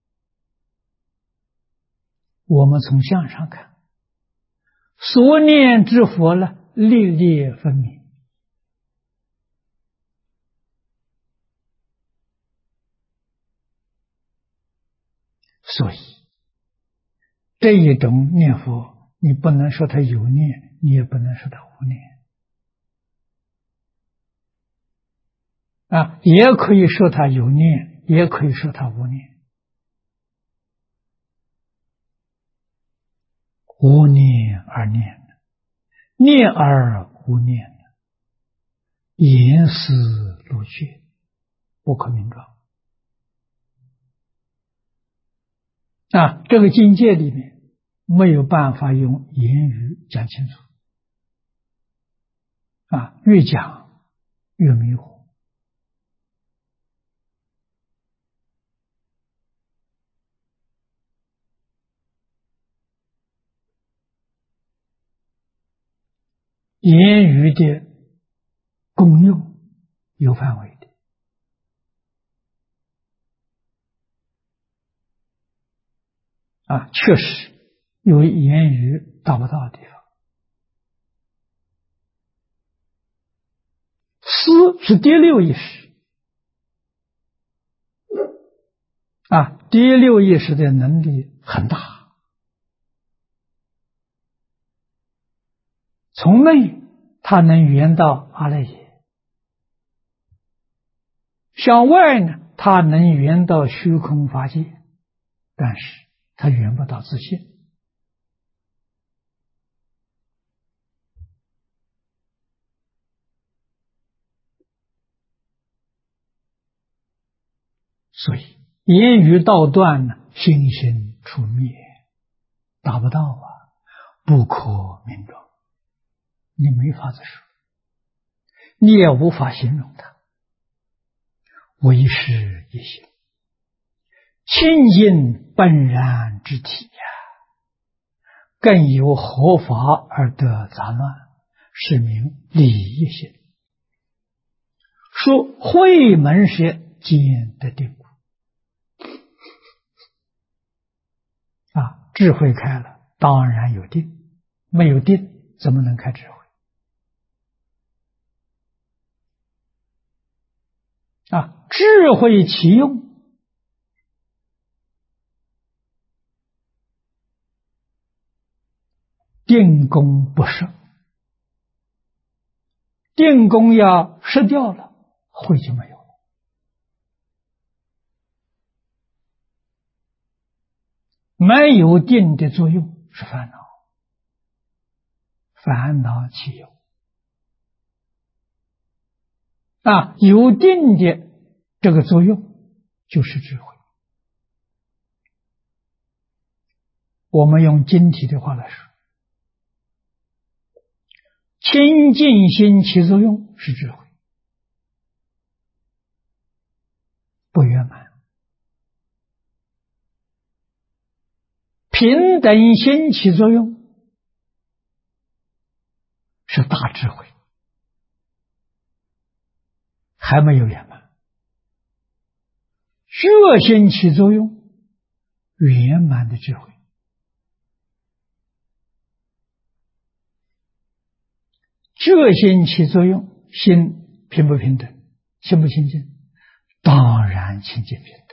我们从相上看，所念之佛呢，历历分明。所以这一种念佛，你不能说他有念，你也不能说他无念啊，也可以说他有念，也可以说他无念。无念而念，念而无念，言思如血，不可名状啊！这个境界里面没有办法用言语讲清楚啊，越讲越迷惑。言语的功用有范围的啊，确实有言语达不到的地方。思是第六意识啊，第六意识的能力很大，从内它能圆到阿赖耶， 向外呢，它能圆到虚空法界，但是它圆不到自性。所以言语道断呢，心性出灭，达不到啊，不可名状，你没法子说，你也无法形容它。唯是一心，清净本然之体呀，更有合法而得杂乱，是名理一心。说慧门时见得定故啊，智慧开了，当然有定，没有定怎么能开智慧啊？智慧其用，定功不失，定功要失掉了，慧就没有了。没有定的作用是烦恼，烦恼其有啊，有定的这个作用就是智慧。我们用经体的话来说，清净心起作用是智慧，不圆满；平等心起作用是大智慧，还没有圆满；觉心起作用，圆满的智慧。觉心起作用，心平不平等？清不清净？当然清净平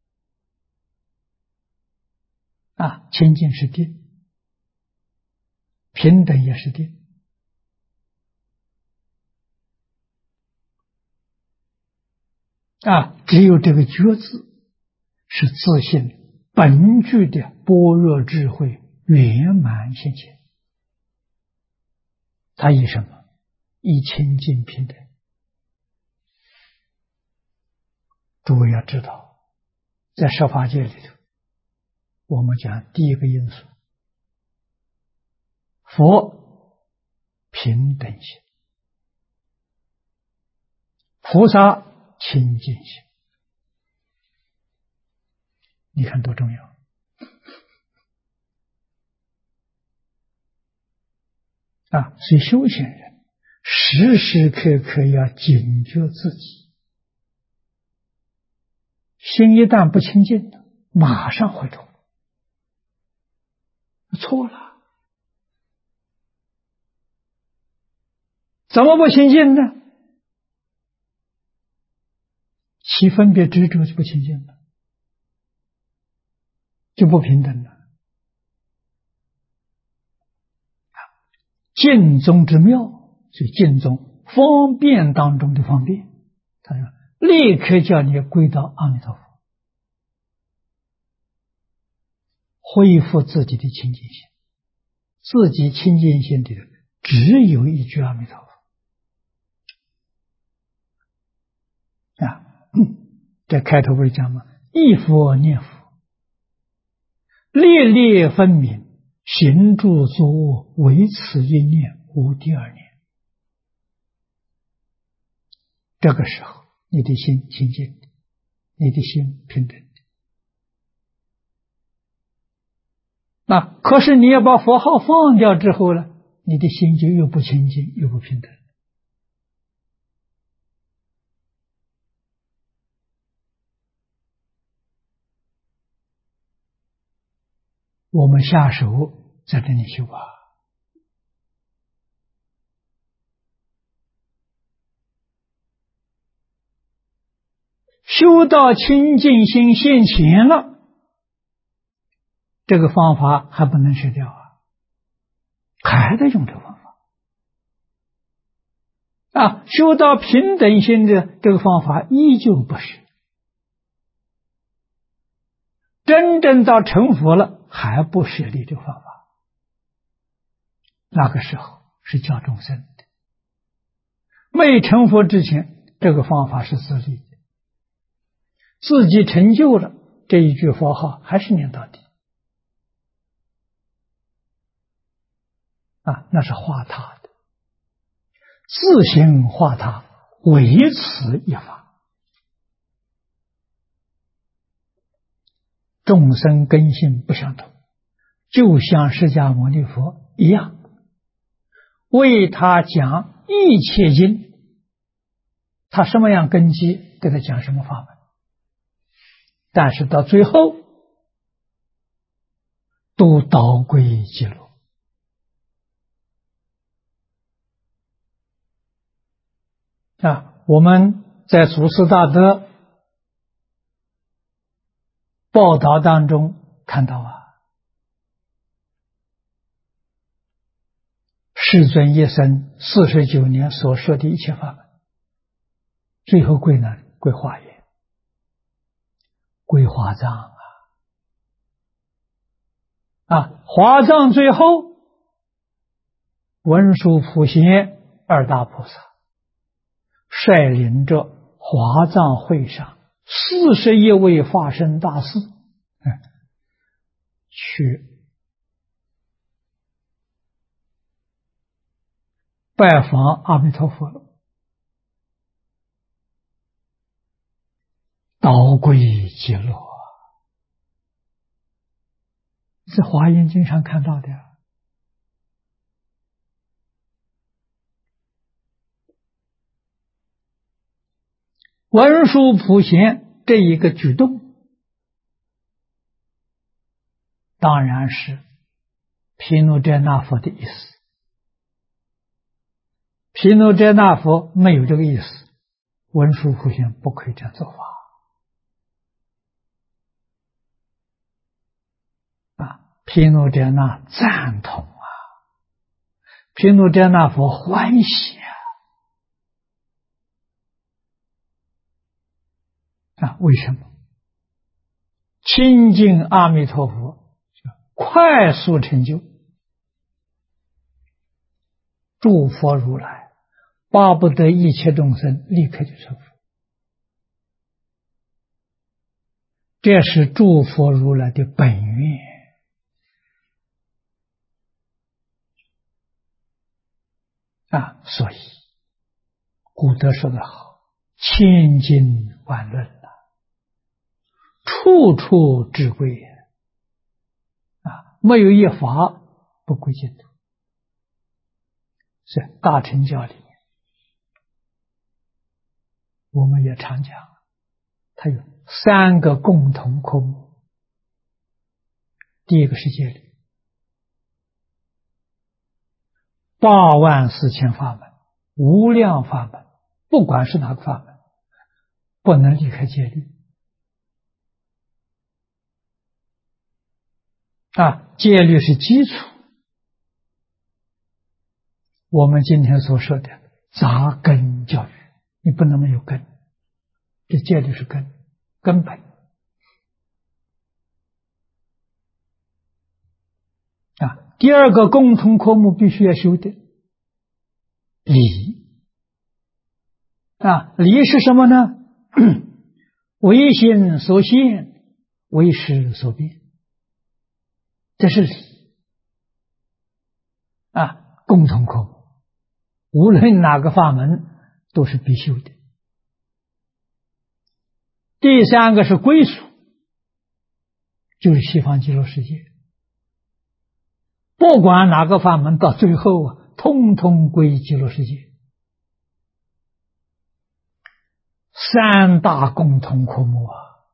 等啊！清净是定，平等也是定啊！只有这个觉字是自性本具的般若智慧圆满现前，它以什么？以清净平等。诸位要知道，在十法界里头，我们讲第一个因素，佛平等心，菩萨清净心，你看多重要啊！所以修行人时时刻刻要警觉自己，心一旦不清净，马上回头，错了，怎么不清净呢？其分别执着就不清净了，就不平等了。净宗之妙，所以净宗方便当中的方便，他说立刻叫你归到阿弥陀佛，恢复自己的清净心，自己清净心里的只有一句阿弥陀佛啊。在开头不是讲吗？忆佛念佛，列列分明，行住坐卧，唯此一念，无第二念。这个时候，你的心清净，你的心平等。那可是你要把佛号放掉之后呢，你的心就又不清净，又不平等。我们下手在这里修啊，修到清净心现前了，这个方法还不能舍掉啊，还得用这个方法修到平等心的这个方法依旧不是，真正到成佛了还不舍离这个方法。那个时候是教众生的，没成佛之前，这个方法是自立的，自己成就了，这一句佛号还是念到底。那是化他的，自行化他，唯此一法。众生根性不相同，就像释迦牟尼佛一样，为他讲一切经，他什么样根基，给他讲什么法门。但是到最后，都导归极乐。我们在祖师大德报道当中看到世尊一生49年所说的一切法门，最后归哪里？归华严，归华藏华藏最后文殊普贤二大菩萨率领着华藏会上41位化身大士去拜访阿弥陀佛了，导归极乐。在华严经上看到的文殊普贤这一个举动，当然是毗卢遮那佛的意思。毗卢遮那佛没有这个意思，文殊普贤不可以这样做法毗卢遮那赞同毗卢遮那佛欢喜为什么？亲近阿弥陀佛，快速成就，诸佛如来巴不得一切众生立刻就成佛，这是诸佛如来的本愿所以古德说得好，千经万论处处至归没有一法不归净土。是大乘教里面我们也常讲，它有3个共同科目。第一个是戒律，84000法门，无量法门，不管是哪个法门，不能离开戒律戒律是基础。我们今天所说的扎根教育，你不能没有根，这戒律是根本第二个共同科目必须要修的理理是什么呢？唯心所现，唯识所变，这是理共同科目，无论哪个法门都是必修的。第3个是归属，就是西方极乐世界，不管哪个法门到最后通通归极乐世界。3大共同科目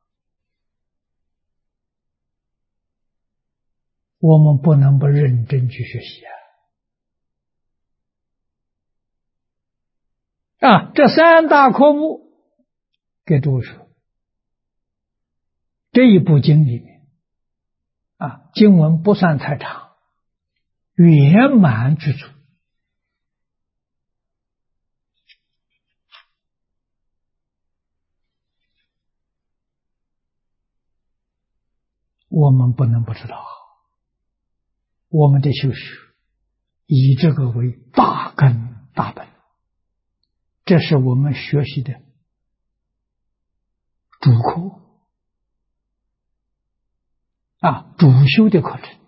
我们不能不认真去学习这3大科目给诸位说，这一部经里面经文不算太长，圆满具足我们不能不知道，我们的修学以这个为大根大本，这是我们学习的主课主修的课程。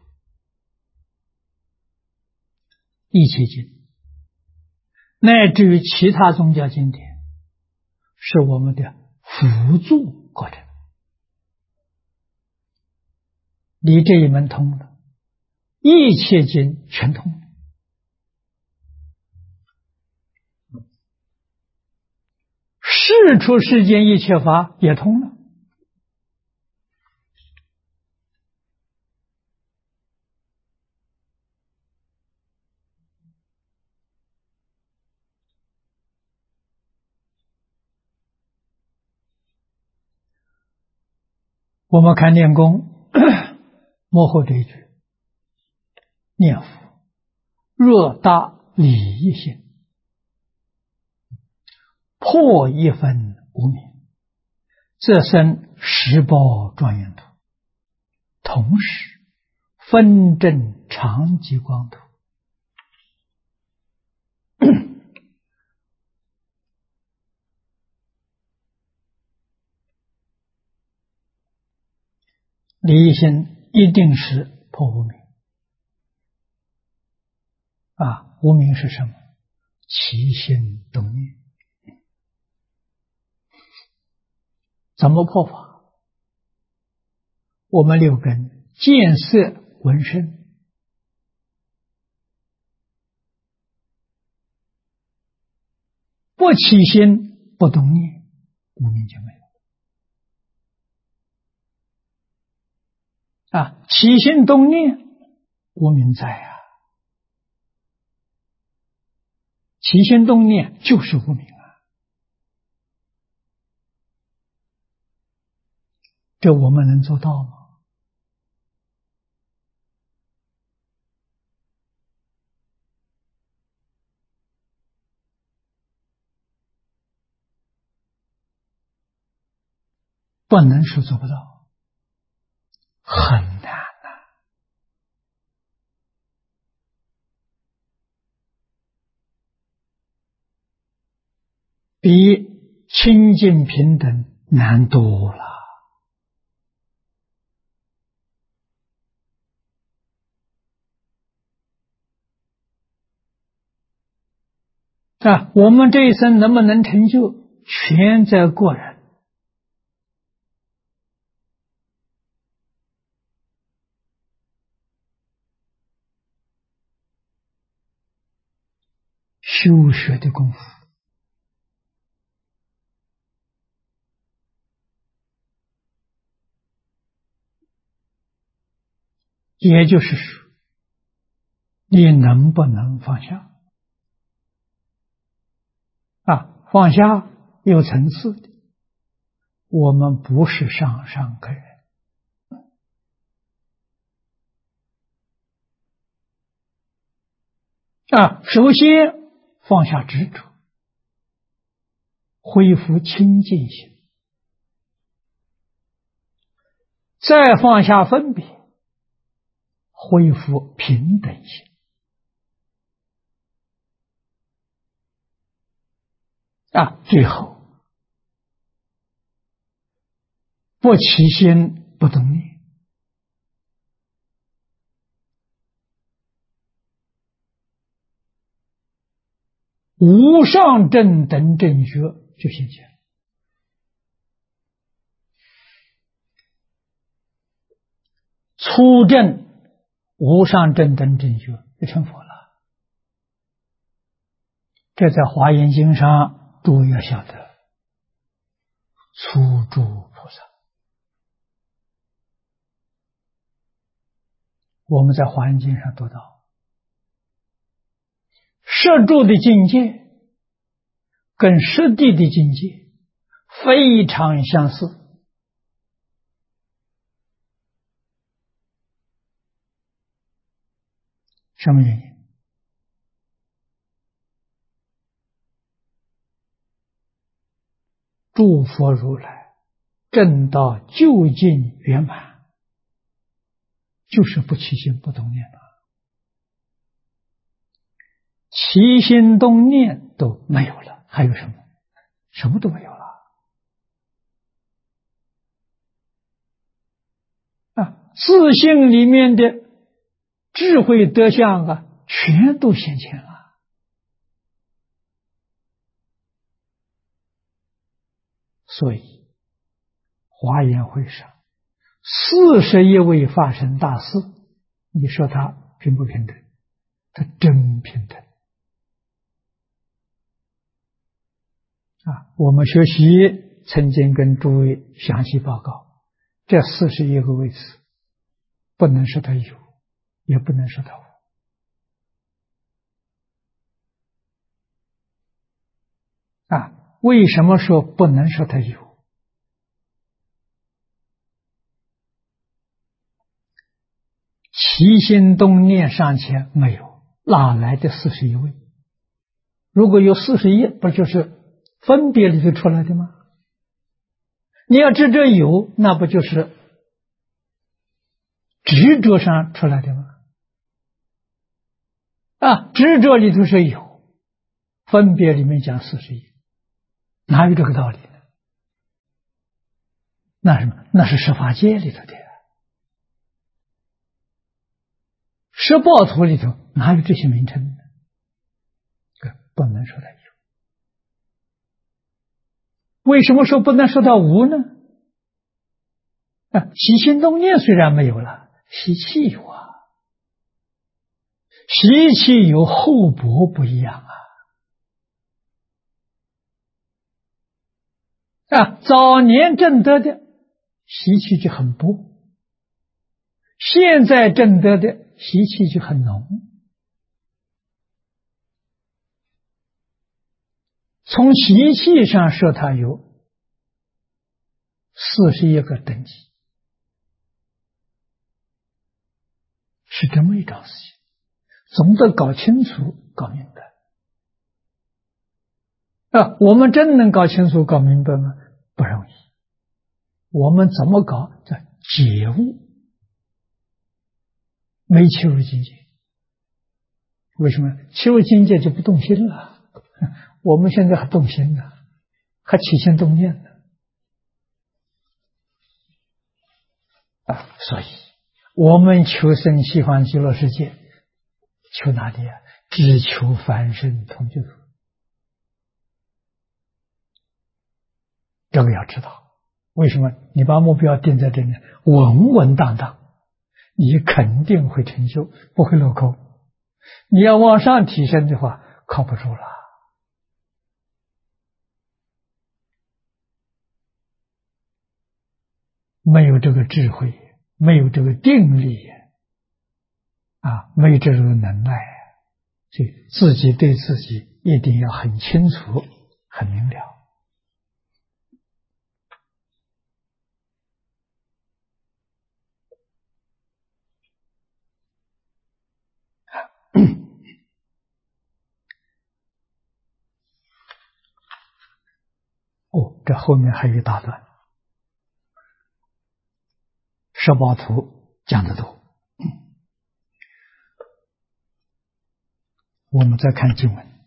一切经乃至于其他宗教经典是我们的辅助课程。你这一门通了，一切经全通了。世出世间一切法也通了。我们看念功幕后这一句，念佛若大理一心，破一分无明，则生十报庄严土，同时分正常极光土。理一心一定是破无明无明是什么？起心动念。怎么破法？我们六根见色闻声，不起心不动念，无明就没有。起心动念，无明在起心动念就是无明这我们能做到吗？不能说做不到，很难比清净平等难多了。我们这一生能不能成就，全在个人。修学的功夫，也就是说，你能不能放下？放下有层次的，我们不是上上个人。首先放下执着，恢复清净心，再放下分别，恢复平等心。最后不起心不动念，无上正等正觉就现前。初证无上正等正觉就成佛了。这在华严经上诸位要晓得，初住菩萨。我们在华严经上读到，摄住的境界跟实地的境界非常相似。什么原因？诸佛如来证到究竟圆满， 就是不起心不动念了，起心动念都没有了，还有什么？什么都没有了啊！自性里面的智慧德相啊，全都显现了。所以华严会上41位法身大士，你说他平不平等？他真平等啊！我们学习曾经跟诸位详细报告，这41个位置不能说他有，也不能说他无啊！为什么说不能说他有？起心动念尚且没有，哪来的41位？如果有41，不就是分别里头出来的吗？你要知这有，那不就是执着上出来的吗？啊，执着里头是有，分别里面讲41，哪有这个道理呢？那什么？那是十法界里头的，十报图里头哪有这些名称呢？不能说它有。为什么说不能说它无呢？起心动念虽然没有了，习气有啊，习气有厚薄不一样啊！早年证得的习气就很薄，现在证得的习气就很浓。从习气上说，它有41个等级，是这么一桩事情。总得搞清楚、搞明白啊！我们真能搞清楚、搞明白吗？不容易。我们怎么搞？叫觉悟，没切入境界。为什么切入境界就不动心了？我们现在还动心呢，还起心动念呢啊！所以我们求生西方极乐世界，求哪里啊？只求凡圣同居土。这个要知道，为什么？你把目标定在这里，稳稳当当，你肯定会成就，不会落空。你要往上提升的话，靠不住了。没有这个智慧，没有这个定力啊，没有这种能耐，所以自己对自己一定要很清楚、很明了。哦，这后面还有一大段，十报图讲得多。我们再看经文，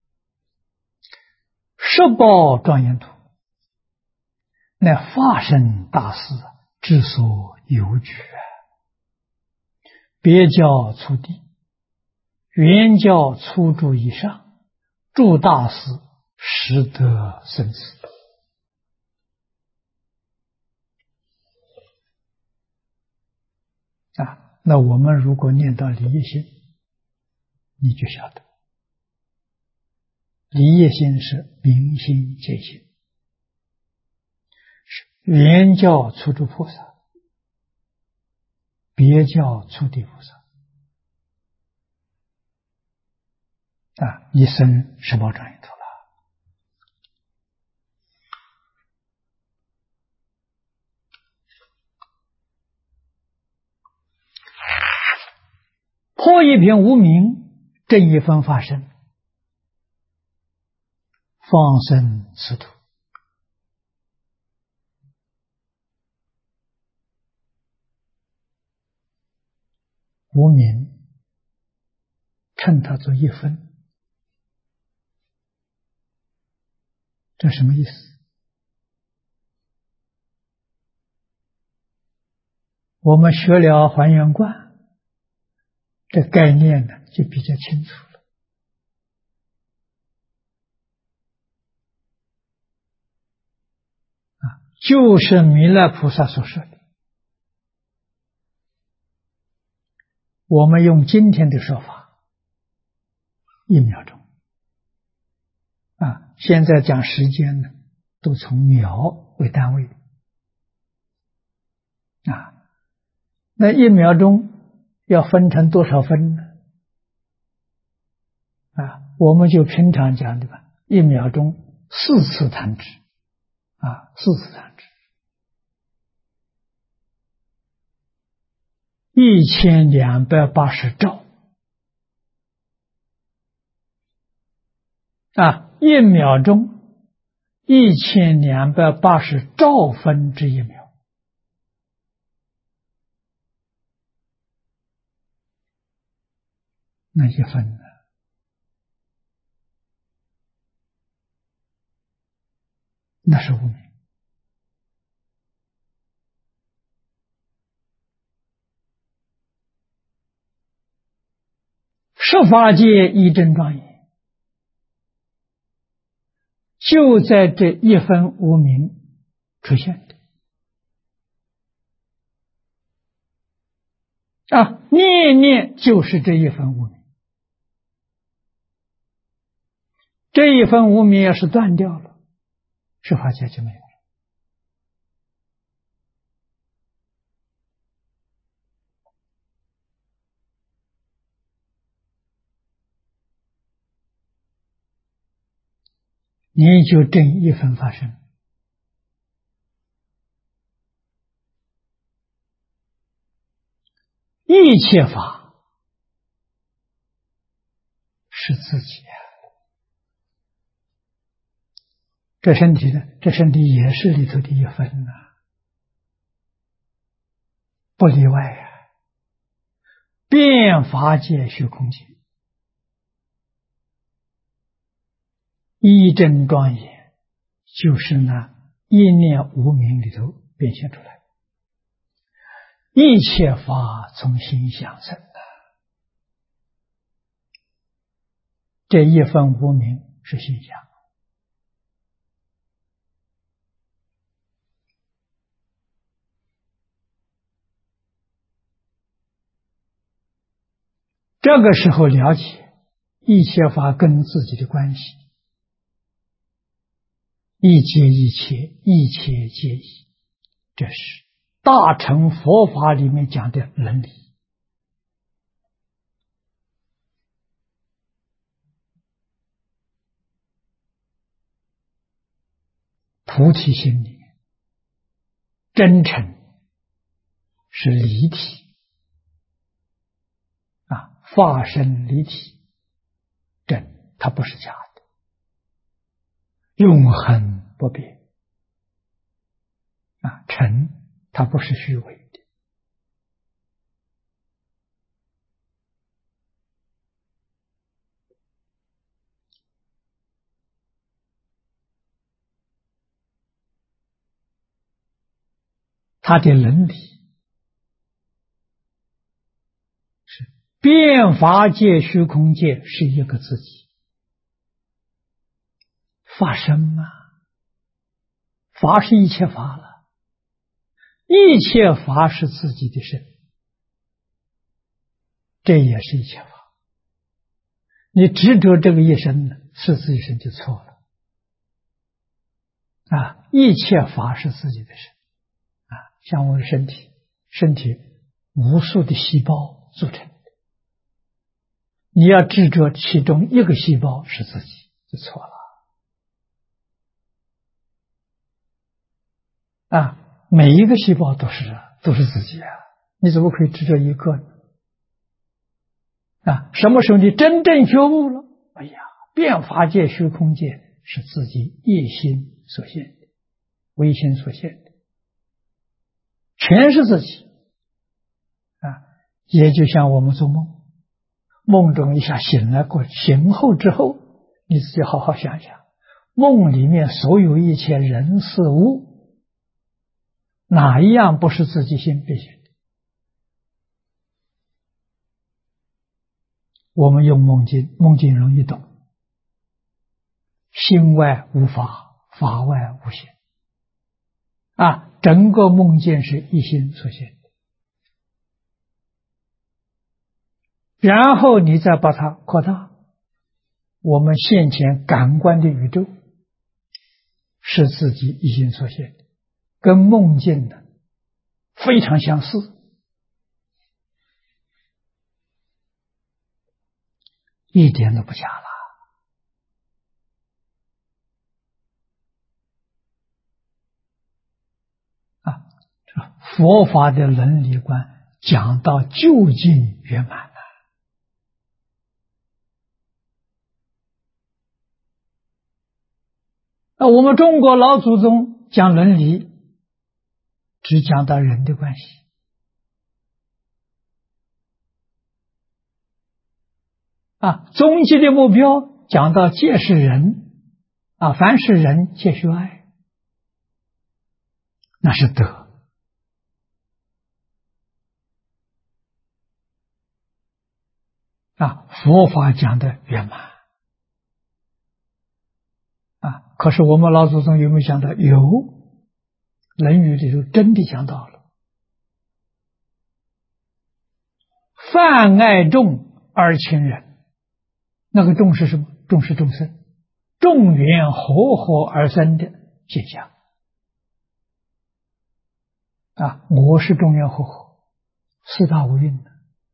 十报庄严图，乃法身大士之所有举，别教初地，原教初住以上，诸大士实得生死。那我们如果念到离业心，你就晓得，离业心是明心见性，是原教初住菩萨，别教初地菩萨一生十报庄严图了。破一品无明，正一分法身，放生此土。 无明，称它做一分，这什么意思？我们学了还原观，这概念呢就比较清楚了。就是弥勒菩萨所说的。我们用今天的说法，1秒钟。现在讲时间呢，都从秒为单位。那1秒钟要分成多少分呢？我们就平常讲的吧，1秒钟4次弹指，4次弹指，1280兆，1秒钟1280兆分之1秒。那一分呢？那是无明。十法界一真庄严，就在这一分无明出现的。念念就是这一分无明。这一分无明要是断掉了，十法界就没有了。你就证一分发生。一切法是自己这身体呢？这身体也是里头的一分不例外遍法界虚空界，一真庄严，就是那一念无明里头变现出来。一切法从心想生这一分无明是心想。这个时候了解一切法跟自己的关系，一切一切，一切皆一，这是大乘佛法里面讲的伦理。菩提心里面，真诚是离体化身离体，真它不是假的，永恒不变诚它不是虚伪的。它的伦理是遍法界虚空界是一个自己，法身法是一切法了，一切法是自己的身，这也是一切法。你执着这个一身呢，是自己身就错了一切法是自己的身像我的身体无数的细胞组成的，你要执着其中一个细胞是自己就错了每一个细胞都是自己你怎么可以执着一个呢？什么时候你真正觉悟了？遍法界虚空界是自己一心所现的，唯心所现的，全是自己也就像我们做梦，梦中一下醒来过，醒后之后，你自己好好想想，梦里面所有一切人事物，哪一样不是自己心变现的？我们用梦境，梦境容易懂。心外无法，法外无心。整个梦境是一心所现的。然后你再把它扩大，我们现前感官的宇宙是自己一心所现的，跟梦境的非常相似，一点都不假了。佛法的伦理观讲到究竟圆满了。我们中国老祖宗讲伦理，只讲到人的关系。终极的目标讲到皆是人，凡是人皆须爱，那是德。佛法讲的圆满。可是我们老祖宗有没有讲到？有，《论语》里头真的讲到了。泛爱众而亲仁，那个众是什么？众是众生，众缘和合而生的现象。我是众缘和合，四大五蕴的。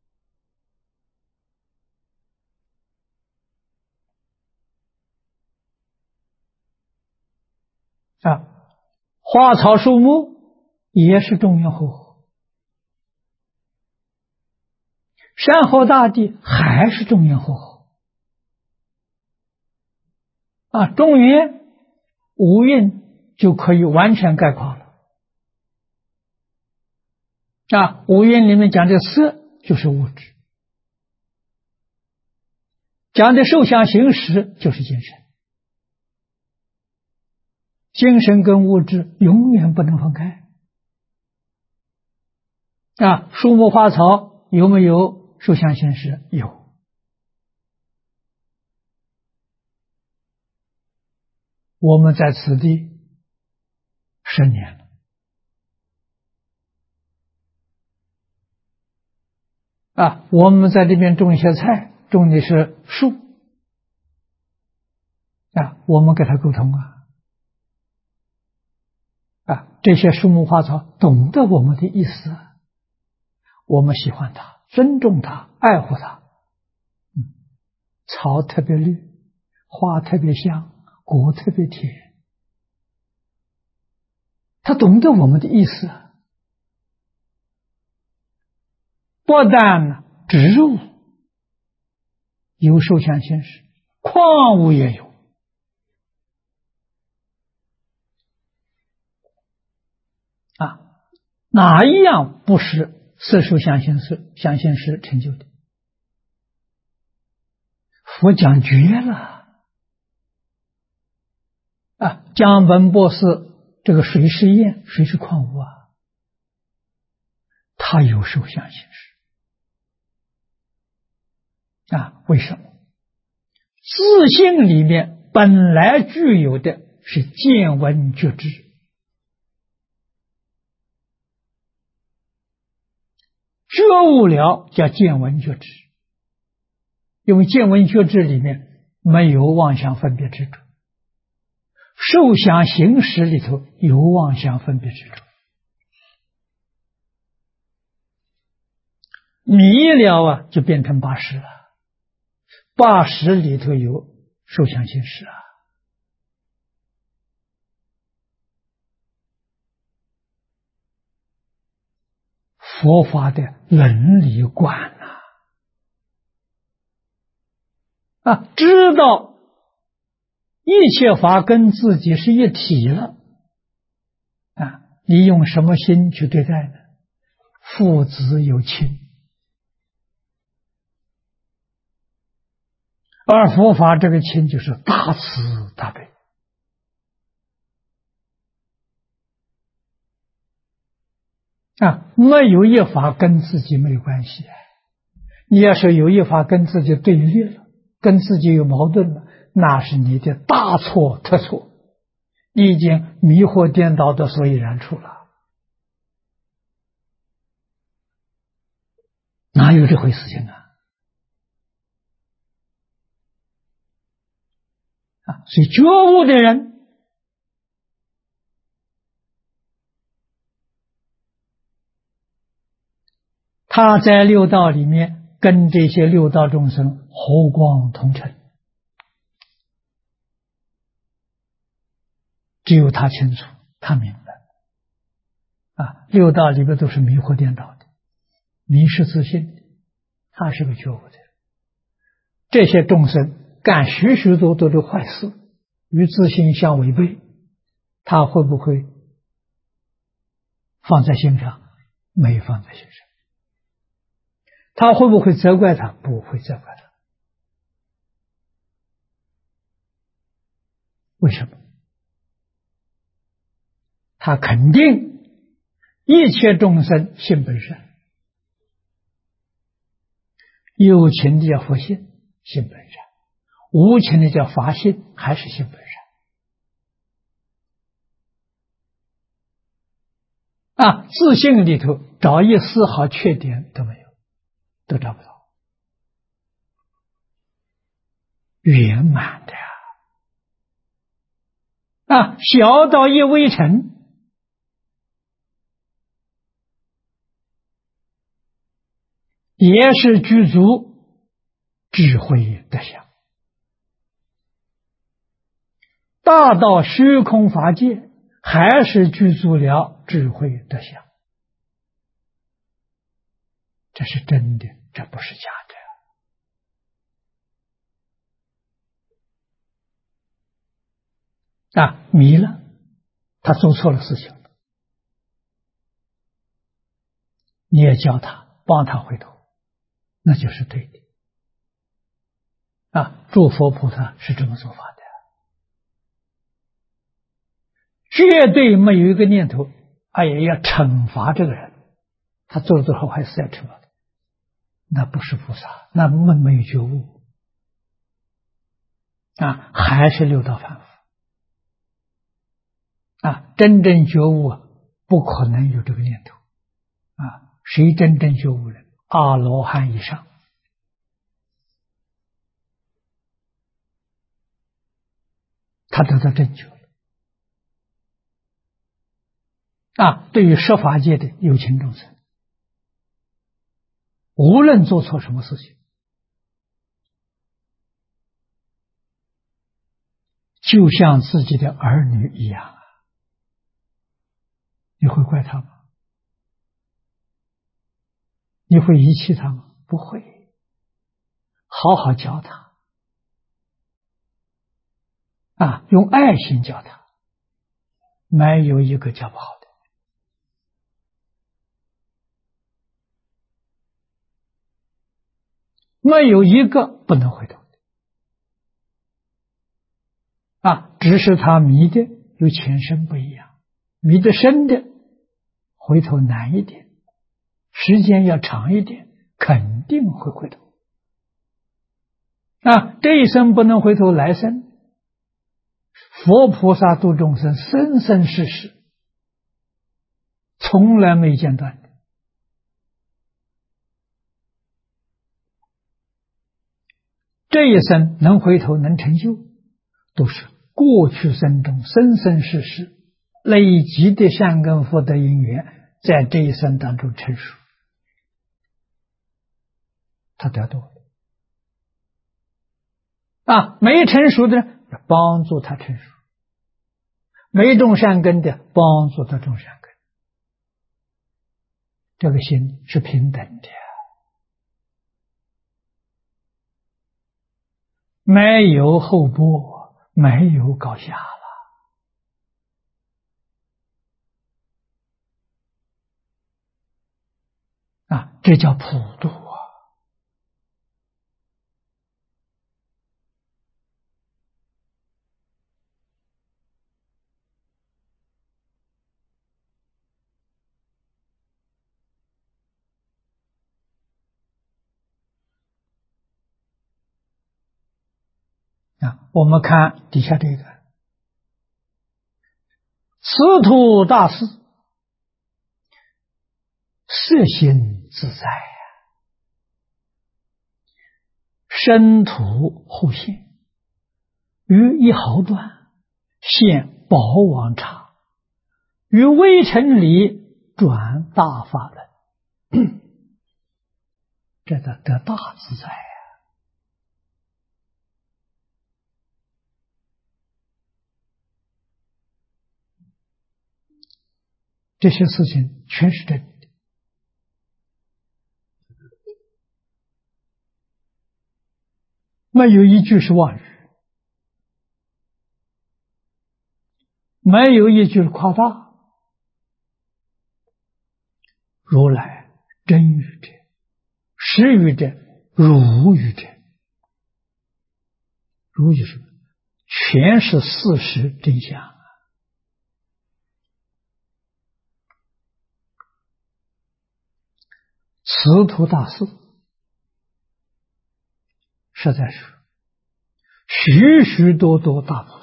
花草树木也是众缘和合，山河大地还是众缘和合。众缘五蕴就可以完全概括了。五蕴里面讲的色就是物质，讲的受想行识就是精神。精神跟物质永远不能分开。树木花草有没有受想行识？有。我们在此地10年了。我们在这边种一些菜，种的是树。我们跟他沟通这些树木花草懂得我们的意思，我们喜欢它，尊重它，爱护它。草特别绿，花特别香，果特别甜，它懂得我们的意思。不但植物有受想行识，矿物也有。哪一样不是色受想行识成就的？佛讲绝了。江本博士这个水是焰，水是矿物它有受想行识。为什么？自性里面本来具有的是见闻觉知。觉悟了叫见闻觉知，因为见闻觉知里面没有妄想分别执着，受想行识里头有妄想分别执着。迷了就变成80了，80里头有受想行识佛法的伦理观知道一切法跟自己是一体了你用什么心去对待呢？父子有亲， 而佛法这个情就是大慈大悲没有一法跟自己没有关系。你要是有一法跟自己对立了，跟自己有矛盾了，那是你的大错特错，你已经迷惑颠倒的所以然处了。哪有这回事情所以觉悟的人，他在六道里面跟这些六道众生和光同尘，只有他清楚，他明白六道里边都是迷惑颠倒的，迷失自信的，他是个觉悟的人。这些众生干许许多多的坏事，与自信相违背，他会不会放在心上？没放在心上。他会不会责怪他？不会责怪他。为什么？他肯定一切众生性本善，有情的叫佛性，性本善；无情的叫法性，还是性本善。自信里头找一丝毫缺点都没有，都找不到，圆满的小到一微尘，也是具足智慧德相；大到虚空法界，还是具足了智慧德相。这是真的，这不是假的。迷了，他做错了事情了，你也教他，帮他回头，那就是对的。诸佛菩萨是这么做法的，绝对没有一个念头，要惩罚这个人，他做了多少坏事要惩罚他，那不是菩萨，那没有觉悟还是六道凡夫真正觉悟不可能有这个念头谁真正觉悟了？阿罗汉以上，他得到正觉了对于十法界的有情众生，无论做错什么事情，就像自己的儿女一样你会怪他吗？你会遗弃他吗？不会，好好教他用爱心教他，没有一个教不好的。没有一个不能回头的只是他迷的有前身不一样，迷得深的回头难一点，时间要长一点，肯定会回头这一生不能回头，来生佛菩萨度众生，生生世世从来没间断的。这一生能回头能成就，都是过去生中生生世世累积的善根福德因缘，在这一生当中成熟，他得到没成熟的要帮助他成熟，没种善根的帮助他种善根，这个心是平等的，没有厚薄，没有高下了这叫普度我们看底下这个此土大师色心自在，身土互现，于一毫断现宝王刹，于微尘里转大法轮。这得大自在呀！这些事情全是真的，没有一句是妄语，没有一句是夸大。如来真语者，实语者，如语者。如语是全是事实真相。此土大师实在是许许多多大菩萨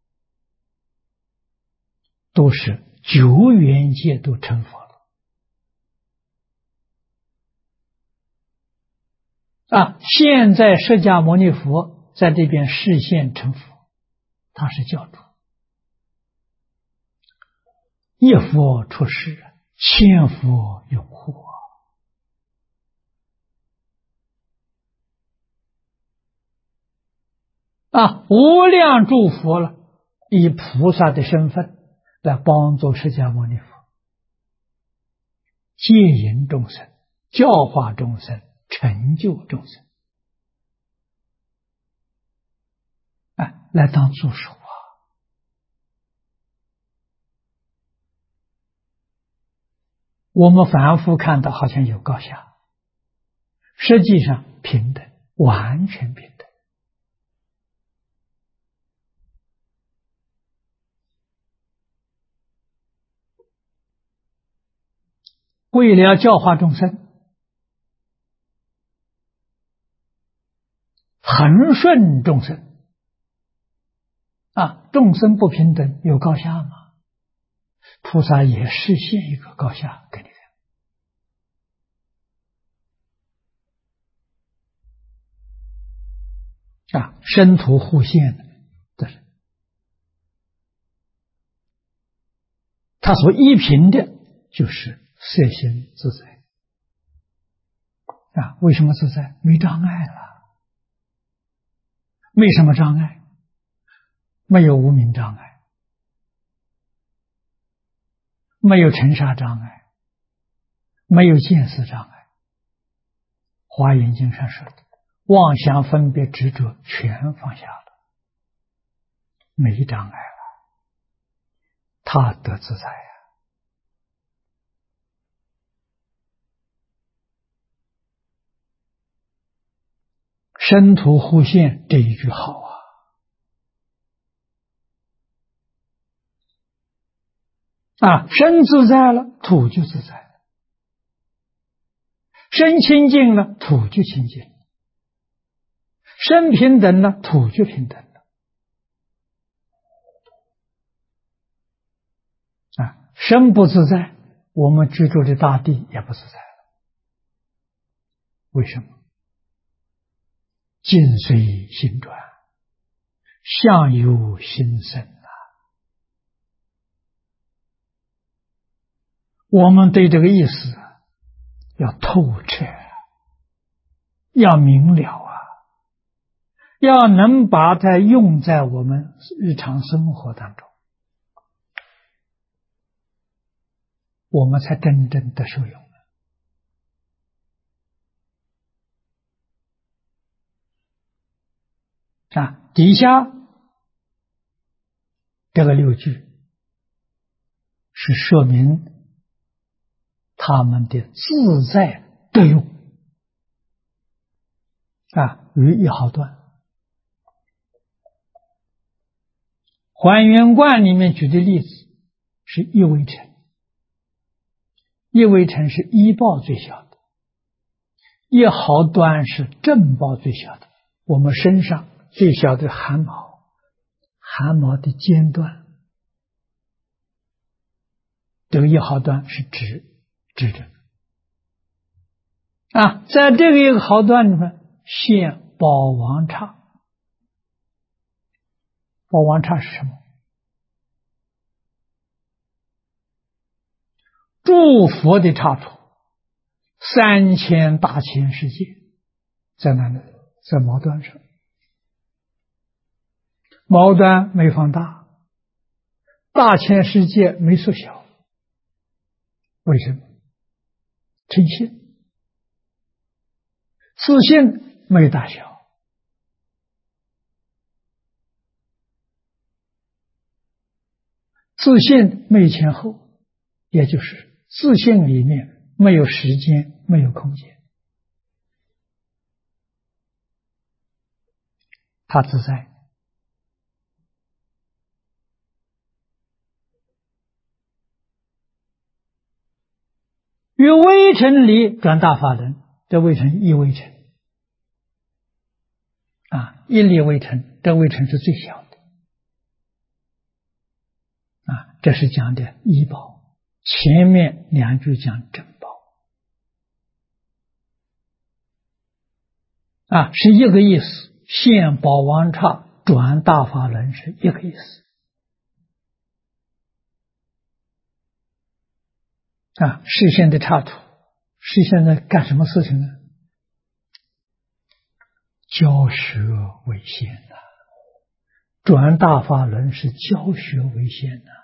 都是久远界都成佛了现在释迦牟尼佛在这边示现成佛，他是教主，一佛出世，千佛拥护无量诸佛了，以菩萨的身份来帮助释迦牟尼佛，接引众生，教化众生，成就众生，来当助手我们反复看到好像有高下，实际上平等，完全平等。为了教化众生，恒顺众生众生不平等有高下吗？菩萨也示现一个高下给你看身土互现的人，他所依凭的就是色心自在为什么自在？没障碍了。没什么障碍，没有无明障碍，没有尘沙障碍，没有见思障碍。华严经上说的，妄想分别执着全放下了，没障碍了，他得自在身土互现这一句好身自在了，土就自在了；身清净了，土就清净了；身平等了，土就平等了。身不自在，我们居住的大地也不自在了。为什么？境随心转，相由心生我们对这个意思要透彻，要明了要能把它用在我们日常生活当中，我们才真正的受用底下这个6句是说明他们的自在得用于一毫断。还原观里面举的例子是一微尘，一微尘是一报最小的，一毫端是正报最小的。我们身上最小的汗毛，汗毛的尖端，这个1毫端是直着啊，在这个1个毫端里面现宝王刹。宝王刹是什么？诸佛的刹土，3000大千世界在哪里？在毛端上。毛端没放大，大千世界没缩小，为什么？称性，自性没大小。自性没前后，也就是自性里面没有时间，没有空间，它自在。于微尘里转大法轮，这微尘一微尘啊，一粒微尘，这微尘是最小的啊，这是讲的一宝。前面2句讲正宝啊，是一个意思。现宝王刹转大法轮是一个意思啊。视线的刹土，视线在干什么事情呢？教学为先呐，转大法轮是教学为先呐。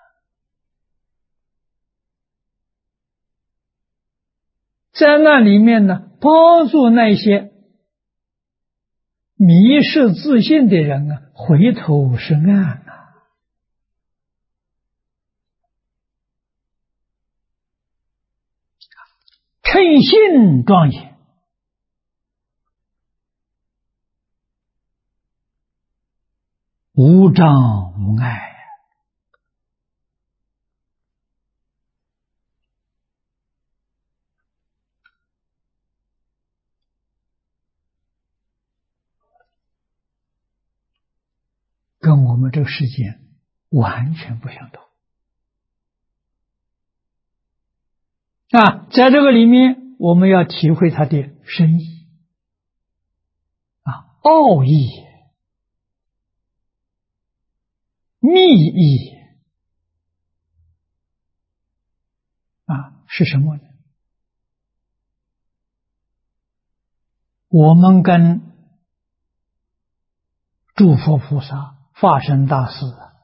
在那里面呢，帮助那些迷失自信的人啊，回头是岸啊。称性庄严，无障无碍。跟我们这个世界完全不相同啊！在这个里面，我们要体会它的深意啊、奥义、密意啊，是什么呢？我们跟诸佛菩萨、法身大士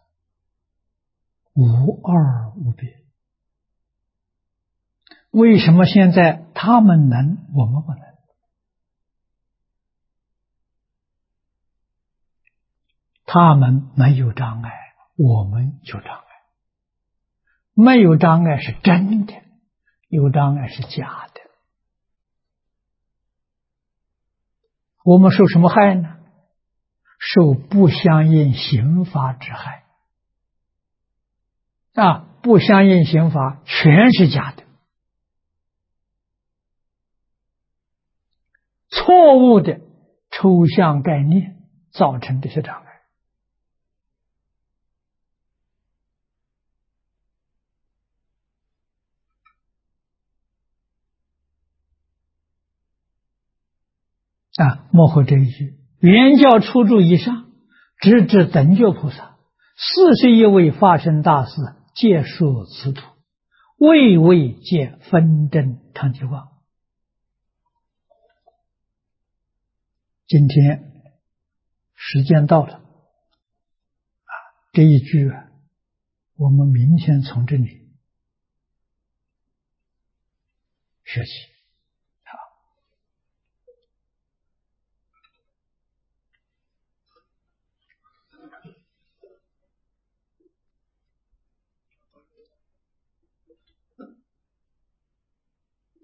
无二无别。为什么现在他们能，我们不能？他们没有障碍，我们有障碍。没有障碍是真的，有障碍是假的。我们受什么害呢？受不相应刑法之害啊！不相应刑法全是假的，错误的抽象概念造成这些障碍啊！幕后这一句，原教初住以上，直至等觉菩萨，41位法身大士，皆属此土，位位皆分真常寂光。今天时间到了啊，这一句我们明天从这里学习。